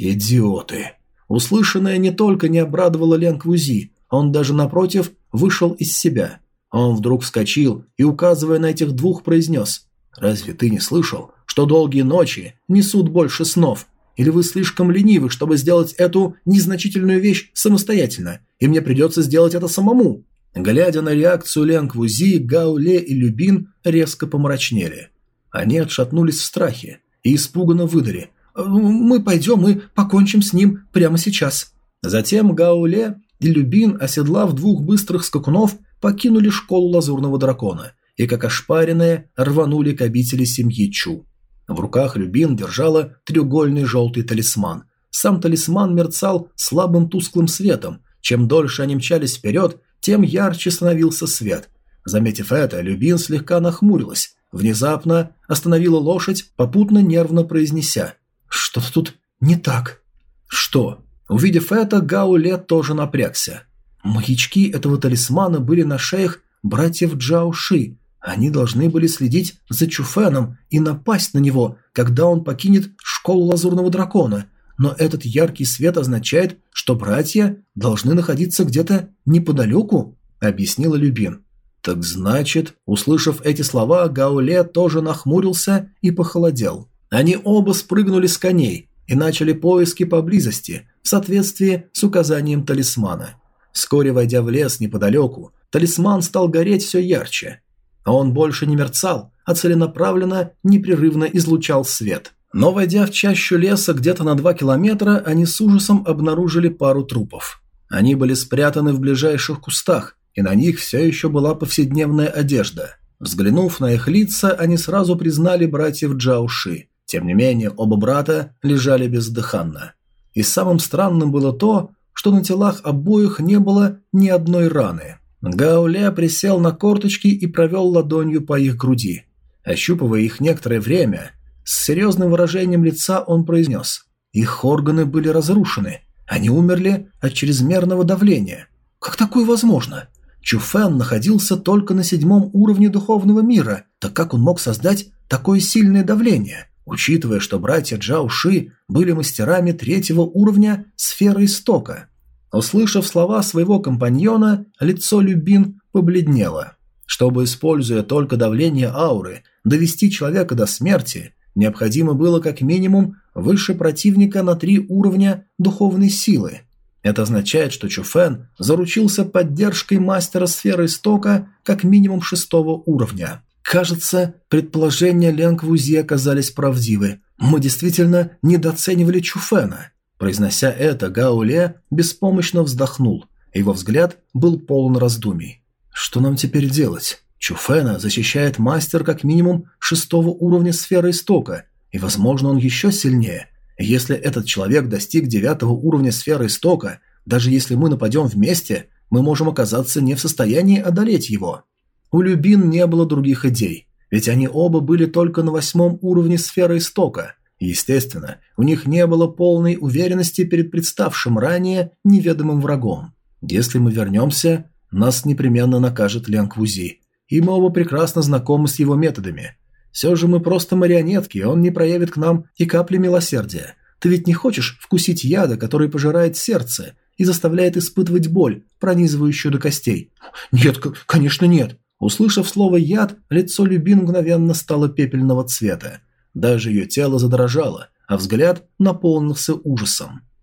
[SPEAKER 2] Идиоты. Услышанное не только не обрадовало Лян Квузи, он даже напротив вышел из себя. Он вдруг вскочил и, указывая на этих двух, произнес: «Разве ты не слышал, что долгие ночи несут больше снов? Или вы слишком ленивы, чтобы сделать эту незначительную вещь самостоятельно, и мне придется сделать это самому?» Глядя на реакцию Лян Квузи, Гао Ле и Любин резко помрачнели. Они отшатнулись в страхе и испуганно выдали: «Мы пойдем и покончим с ним прямо сейчас». Затем Гао Ле и Любин, оседлав двух быстрых скакунов, покинули школу Лазурного Дракона и, как ошпаренные, рванули к обители семьи Чу. В руках Любин держала треугольный желтый талисман. Сам талисман мерцал слабым тусклым светом. Чем дольше они мчались вперед, тем ярче становился свет. Заметив это, Любин слегка нахмурилась. Внезапно остановила лошадь, попутно нервно произнеся: «Что-то тут не так». «Что?» Увидев это, Гао Ле тоже напрягся. Маячки этого талисмана были на шеях братьев Джао Ши. Они должны были следить за Чуфеном и напасть на него, когда он покинет школу Лазурного Дракона. Но этот яркий свет означает, что братья должны находиться где-то неподалеку, объяснила Любин. Так значит, услышав эти слова, Гао Ле тоже нахмурился и похолодел. Они оба спрыгнули с коней и начали поиски поблизости в соответствии с указанием талисмана. Вскоре, войдя в лес неподалеку, талисман стал гореть все ярче. А он больше не мерцал, а целенаправленно, непрерывно излучал свет. Но, войдя в чащу леса где-то на два километра, они с ужасом обнаружили пару трупов. Они были спрятаны в ближайших кустах, и на них все еще была повседневная одежда. Взглянув на их лица, они сразу признали братьев Джао Ши. Тем не менее, оба брата лежали бездыханно. И самым странным было то, что на телах обоих не было ни одной раны. Гао Ле присел на корточки и провел ладонью по их груди. Ощупывая их некоторое время, с серьезным выражением лица он произнес: «Их органы были разрушены, они умерли от чрезмерного давления. Как такое возможно? Чуфэн находился только на седьмом уровне духовного мира, так как он мог создать такое сильное давление, учитывая, что братья Джао Ши были мастерами третьего уровня сферы истока?» Услышав слова своего компаньона, лицо Любин побледнело. Чтобы, используя только давление ауры, довести человека до смерти, необходимо было как минимум выше противника на три уровня духовной силы. Это означает, что Чуфэн заручился поддержкой мастера сферы истока как минимум шестого уровня. Кажется, предположения Лян Квузи оказались правдивы. Мы действительно недооценивали Чуфэна. Произнося это, Гао Ле беспомощно вздохнул. Его взгляд был полон раздумий. Что нам теперь делать? Чуфэна защищает мастер как минимум шестого уровня сферы истока, и, возможно, он еще сильнее. Если этот человек достиг девятого уровня сферы истока, даже если мы нападем вместе, мы можем оказаться не в состоянии одолеть его. У Любин не было других идей, ведь они оба были только на восьмом уровне сферы истока. Естественно, у них не было полной уверенности перед представшим ранее неведомым врагом. Если мы вернемся, нас непременно накажет Лян Квузи, и мы оба прекрасно знакомы с его методами. Все же мы просто марионетки, и он не проявит к нам и капли милосердия. Ты ведь не хочешь вкусить яда, который пожирает сердце и заставляет испытывать боль, пронизывающую до костей? Нет, конечно нет. Услышав слово «яд», лицо Любин мгновенно стало пепельного цвета. Даже ее тело задрожало, а взгляд наполнился ужасом.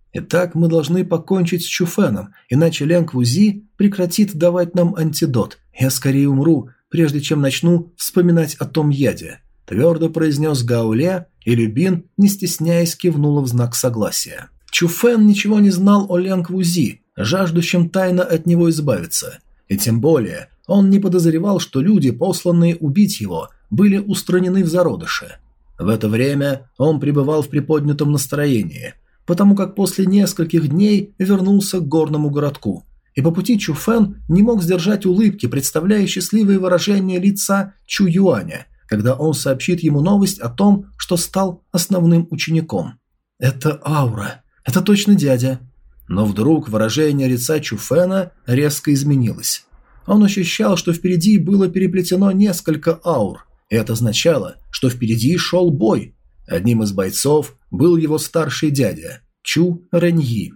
[SPEAKER 2] Итак, мы должны покончить с Чуфеном, иначе Лянг Вузи прекратит давать нам антидот. Я скорее умру, прежде чем начну вспоминать о том яде», – твердо произнес Гаоле, и Любин, не стесняясь, кивнула в знак согласия. Чуфен ничего не знал о Лянг Вузи, жаждущем тайно от него избавиться, и тем более он не подозревал, что люди, посланные убить его, были устранены в зародыше. В это время он пребывал в приподнятом настроении, потому как после нескольких дней вернулся к горному городку, и по пути Чуфен не мог сдержать улыбки, представляя счастливые выражения лица Чу Юаня, когда он сообщит ему новость о том, что стал основным учеником. «Это аура. Это точно дядя». Но вдруг выражение лица Чуфена резко изменилось. Он ощущал, что впереди было переплетено несколько аур, и это означало, что впереди шел бой. Одним из бойцов был его старший дядя, Чу Рэньи.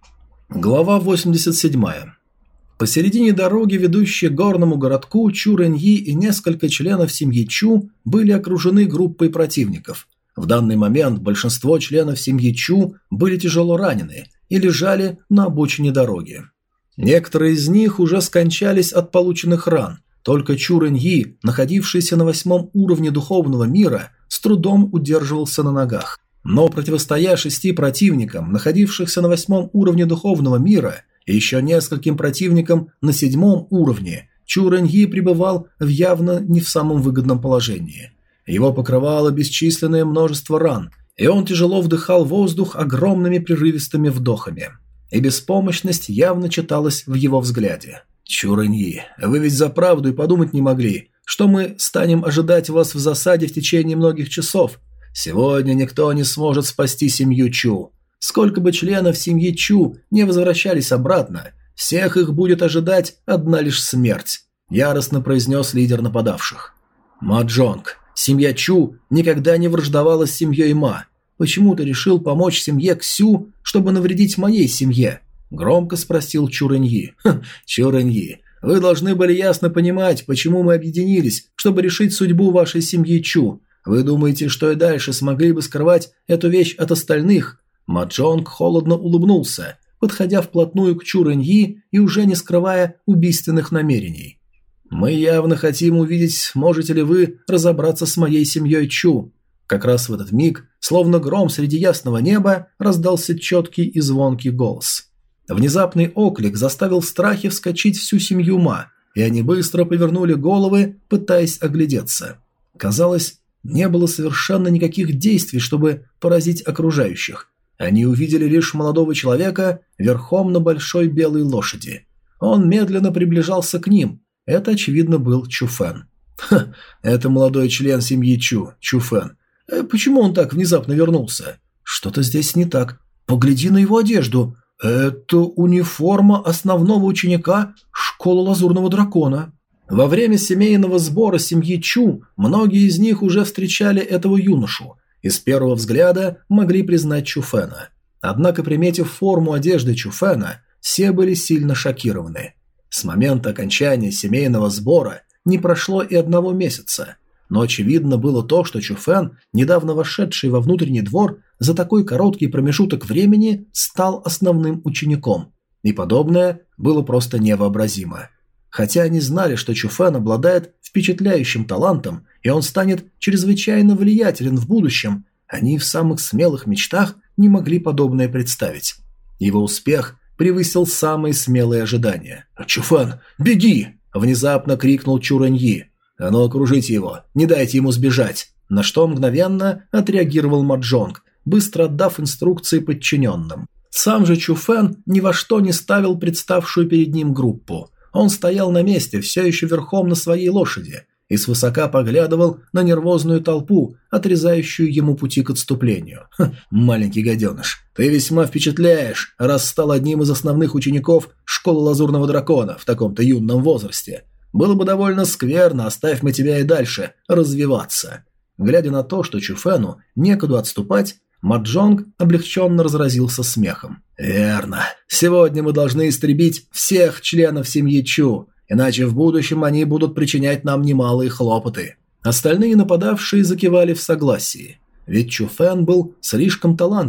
[SPEAKER 2] Глава восемьдесят семь. Посередине дороги, ведущей к горному городку, Чу Рэньи и несколько членов семьи Чу были окружены группой противников. В данный момент большинство членов семьи Чу были тяжело ранены и лежали на обочине дороги. Некоторые из них уже скончались от полученных ран, только Чу Рэньи, находившийся на восьмом уровне духовного мира, с трудом удерживался на ногах. Но противостоя шести противникам, находившихся на восьмом уровне духовного мира, и еще нескольким противникам на седьмом уровне, Чу Рэньи пребывал в явно не в самом выгодном положении. Его покрывало бесчисленное множество ран, и он тяжело вдыхал воздух огромными прерывистыми вдохами. И беспомощность явно читалась в его взгляде. «Чу Рэньи, вы ведь за правду и подумать не могли, что мы станем ожидать вас в засаде в течение многих часов. Сегодня никто не сможет спасти семью Чу. Сколько бы членов семьи Чу не возвращались обратно, всех их будет ожидать одна лишь смерть», – яростно произнес лидер нападавших. «Ма Джонг, семья Чу никогда не враждовала с семьей Ма. Почему ты решил помочь семье Ксю, чтобы навредить моей семье?» – громко спросил Чу Рэньи. «Хм, Чу Рэньи, вы должны были ясно понимать, почему мы объединились, чтобы решить судьбу вашей семьи Чу. Вы думаете, что и дальше смогли бы скрывать эту вещь от остальных?» Ма Джонг холодно улыбнулся, подходя вплотную к Чу Рэньи и уже не скрывая убийственных намерений. «Мы явно хотим увидеть, можете ли вы разобраться с моей семьей Чу». Как раз в этот миг, словно гром среди ясного неба, раздался четкий и звонкий голос. Внезапный оклик заставил в страхе вскочить всю семью Ма, и они быстро повернули головы, пытаясь оглядеться. Казалось, не было совершенно никаких действий, чтобы поразить окружающих. Они увидели лишь молодого человека верхом на большой белой лошади. Он медленно приближался к ним. Это, очевидно, был Чуфен. «Ха, это молодой член семьи Чу, Чуфен. Э, почему он так внезапно вернулся? Что-то здесь не так. Погляди на его одежду. Это униформа основного ученика школы Лазурного Дракона». Во время семейного сбора семьи Чу многие из них уже встречали этого юношу и с первого взгляда могли признать Чуфена. Однако, приметив форму одежды Чуфена, все были сильно шокированы. С момента окончания семейного сбора не прошло и одного месяца, но очевидно было то, что Чуфен, недавно вошедший во внутренний двор, за такой короткий промежуток времени стал основным учеником, и подобное было просто невообразимо. Хотя они знали, что Чуфен обладает впечатляющим талантом, и он станет чрезвычайно влиятелен в будущем, они в самых смелых мечтах не могли подобное представить. Его успех превысил самые смелые ожидания. «Чуфен, беги!» – внезапно крикнул Чу Рэньи. «А ну, окружите его, не дайте ему сбежать!» На что мгновенно отреагировал Ма Джонг, быстро отдав инструкции подчиненным. Сам же Чуфен ни во что не ставил представшую перед ним группу. Он стоял на месте, все еще верхом на своей лошади, и свысока поглядывал на нервозную толпу, отрезающую ему пути к отступлению. «Ха, маленький гаденыш, ты весьма впечатляешь, раз стал одним из основных учеников школы Лазурного Дракона в таком-то юном возрасте. Было бы довольно скверно, оставь мы тебя и дальше развиваться». Глядя на то, что Чуфену некуда отступать, Ма Джонг облегченно разразился смехом. «Верно. Сегодня мы должны истребить всех членов семьи Чу, иначе в будущем они будут причинять нам немалые хлопоты». Остальные нападавшие закивали в согласии, ведь Чуфен был слишком талантлив,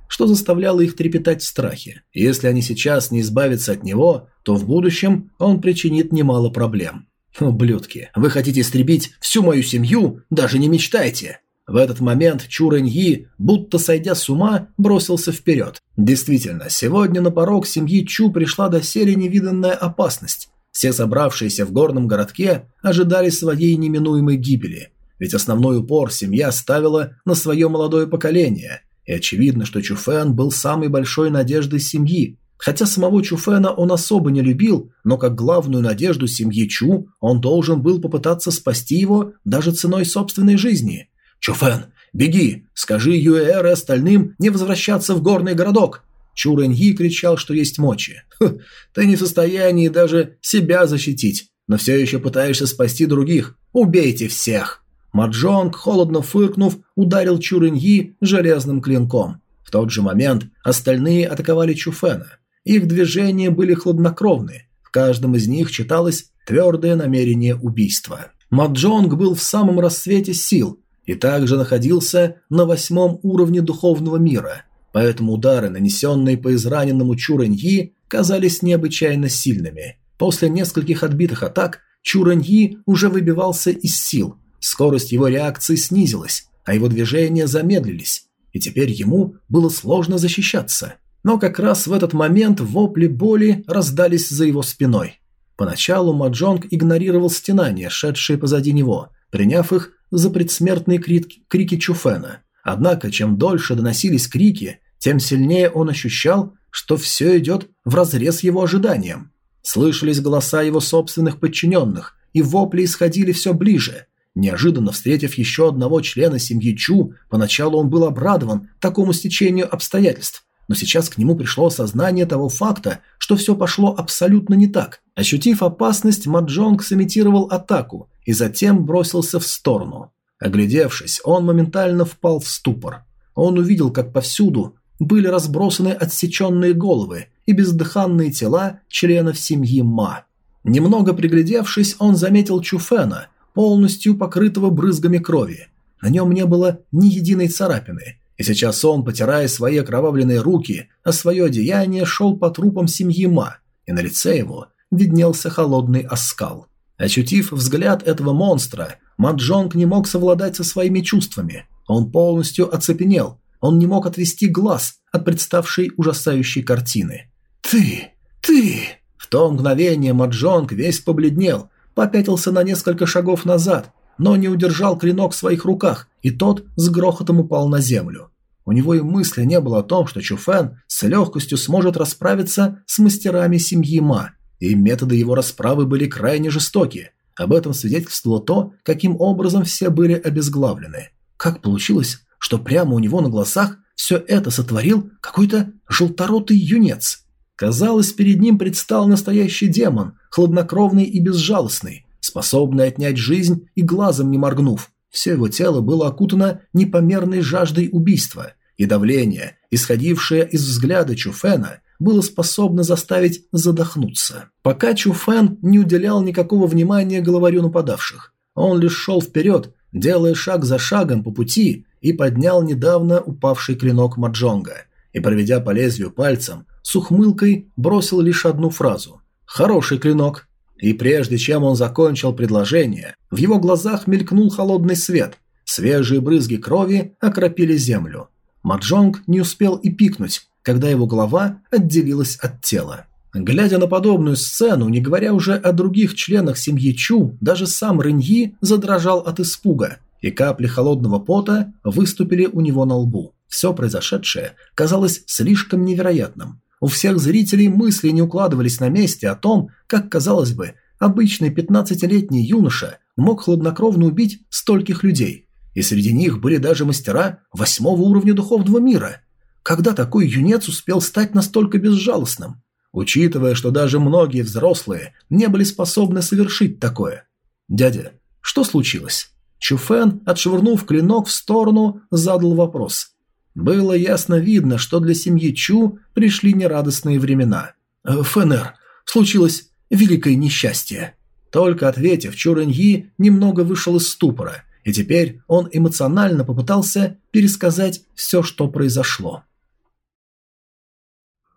[SPEAKER 1] что заставляло их трепетать в страхе. Если они сейчас не избавятся от него, то в будущем он причинит немало проблем. «Ублюдки, вы хотите истребить всю мою семью? Даже не мечтайте!» В этот момент Чу Рэньи, будто сойдя с ума, бросился вперед. Действительно, сегодня на порог семьи Чу пришла доселе невиданная опасность. Все собравшиеся в горном городке ожидали своей неминуемой гибели. Ведь основной упор семья ставила на свое молодое поколение. И очевидно, что Чуфэн был самой большой надеждой семьи. Хотя самого Чуфэна он особо не любил, но как главную надежду семьи Чу он должен был попытаться спасти его даже ценой собственной жизни. «Чуфэн, беги! Скажи Юэр и остальным не возвращаться в горный городок!» Чу Рэньи кричал, что есть мочи. «Хм, ты не в состоянии даже себя защитить, но все еще пытаешься спасти других. Убейте всех!» Маджонг, холодно фыркнув, ударил Чу Рэньи железным клинком. В тот же момент остальные атаковали Чуфэна. Их движения были хладнокровны, в каждом из них читалось твердое намерение убийства. Маджонг был в самом рассвете сил и также находился на восьмом уровне духовного мира, поэтому удары, нанесенные по израненному Чу Рэньи, казались необычайно сильными. После нескольких отбитых атак Чу Рэньи уже выбивался из сил, скорость его реакции снизилась, а его движения замедлились, и теперь ему было сложно защищаться. Но как раз в этот момент вопли боли раздались за его спиной. Поначалу Маджонг игнорировал стенания, шедшие позади него, приняв их за предсмертные крики, крики Чуфэна. Однако, чем дольше доносились крики, тем сильнее он ощущал, что все идет вразрез его ожиданиям. Слышались голоса его собственных подчиненных, и вопли исходили все ближе. Неожиданно встретив еще одного члена семьи Чу, поначалу он был обрадован такому стечению обстоятельств. Но сейчас к нему пришло осознание того факта, что все пошло абсолютно не так. Ощутив опасность, Маджонг сымитировал атаку и затем бросился в сторону. Оглядевшись, он моментально впал в ступор. Он увидел, как повсюду были разбросаны отсеченные головы и бездыханные тела членов семьи Ма. Немного приглядевшись, он заметил Чуфэна, полностью покрытого брызгами крови. На нем не было ни единой царапины. И сейчас он, потирая свои окровавленные руки, а свое одеяние шел по трупам семьи Ма, и на лице его виднелся холодный оскал. Ощутив взгляд этого монстра, Маджонг не мог совладать со своими чувствами. Он полностью оцепенел, он не мог отвести глаз от представшей ужасающей картины. «Ты! Ты!» В то мгновение Маджонг весь побледнел, попятился на несколько шагов назад, но не удержал клинок в своих руках, и тот с грохотом упал на землю. У него и мысли не было о том, что Чуфэн с легкостью сможет расправиться с мастерами семьи Ма, и методы его расправы были крайне жестоки. Об этом свидетельствовало то, каким образом все были обезглавлены. Как получилось, что прямо у него на глазах все это сотворил какой-то желторотый юнец? Казалось, перед ним предстал настоящий демон, хладнокровный и безжалостный, способный отнять жизнь и глазом не моргнув. Все его тело было окутано непомерной жаждой убийства, и давление, исходившее из взгляда Чуфэна, было способно заставить задохнуться. Пока Чуфэн не уделял никакого внимания главарю нападавших. Он лишь шел вперед, делая шаг за шагом по пути, и поднял недавно упавший клинок Маджонга, и, проведя по лезвию пальцем, с ухмылкой бросил лишь одну фразу «Хороший клинок». И прежде чем он закончил предложение, в его глазах мелькнул холодный свет, свежие брызги крови окропили землю. Маджонг не успел и пикнуть, когда его голова отделилась от тела. Глядя на подобную сцену, не говоря уже о других членах семьи Чу, даже сам Рэньи задрожал от испуга, и капли холодного пота выступили у него на лбу. Все произошедшее казалось слишком невероятным. У всех зрителей мысли не укладывались на месте о том, как, казалось бы, обычный пятнадцатилетний юноша мог хладнокровно убить стольких людей. И среди них были даже мастера восьмого уровня духовного мира. Когда такой юнец успел стать настолько безжалостным? Учитывая, что даже многие взрослые не были способны совершить такое. «Дядя, что случилось?» Чуфэн, отшвырнув клинок в сторону, задал вопрос. Было ясно видно, что для семьи Чу пришли нерадостные времена. «Фэнэр, случилось великое несчастье». Только ответив, Чу Рэньи немного вышел из ступора, и теперь он эмоционально попытался пересказать все, что произошло.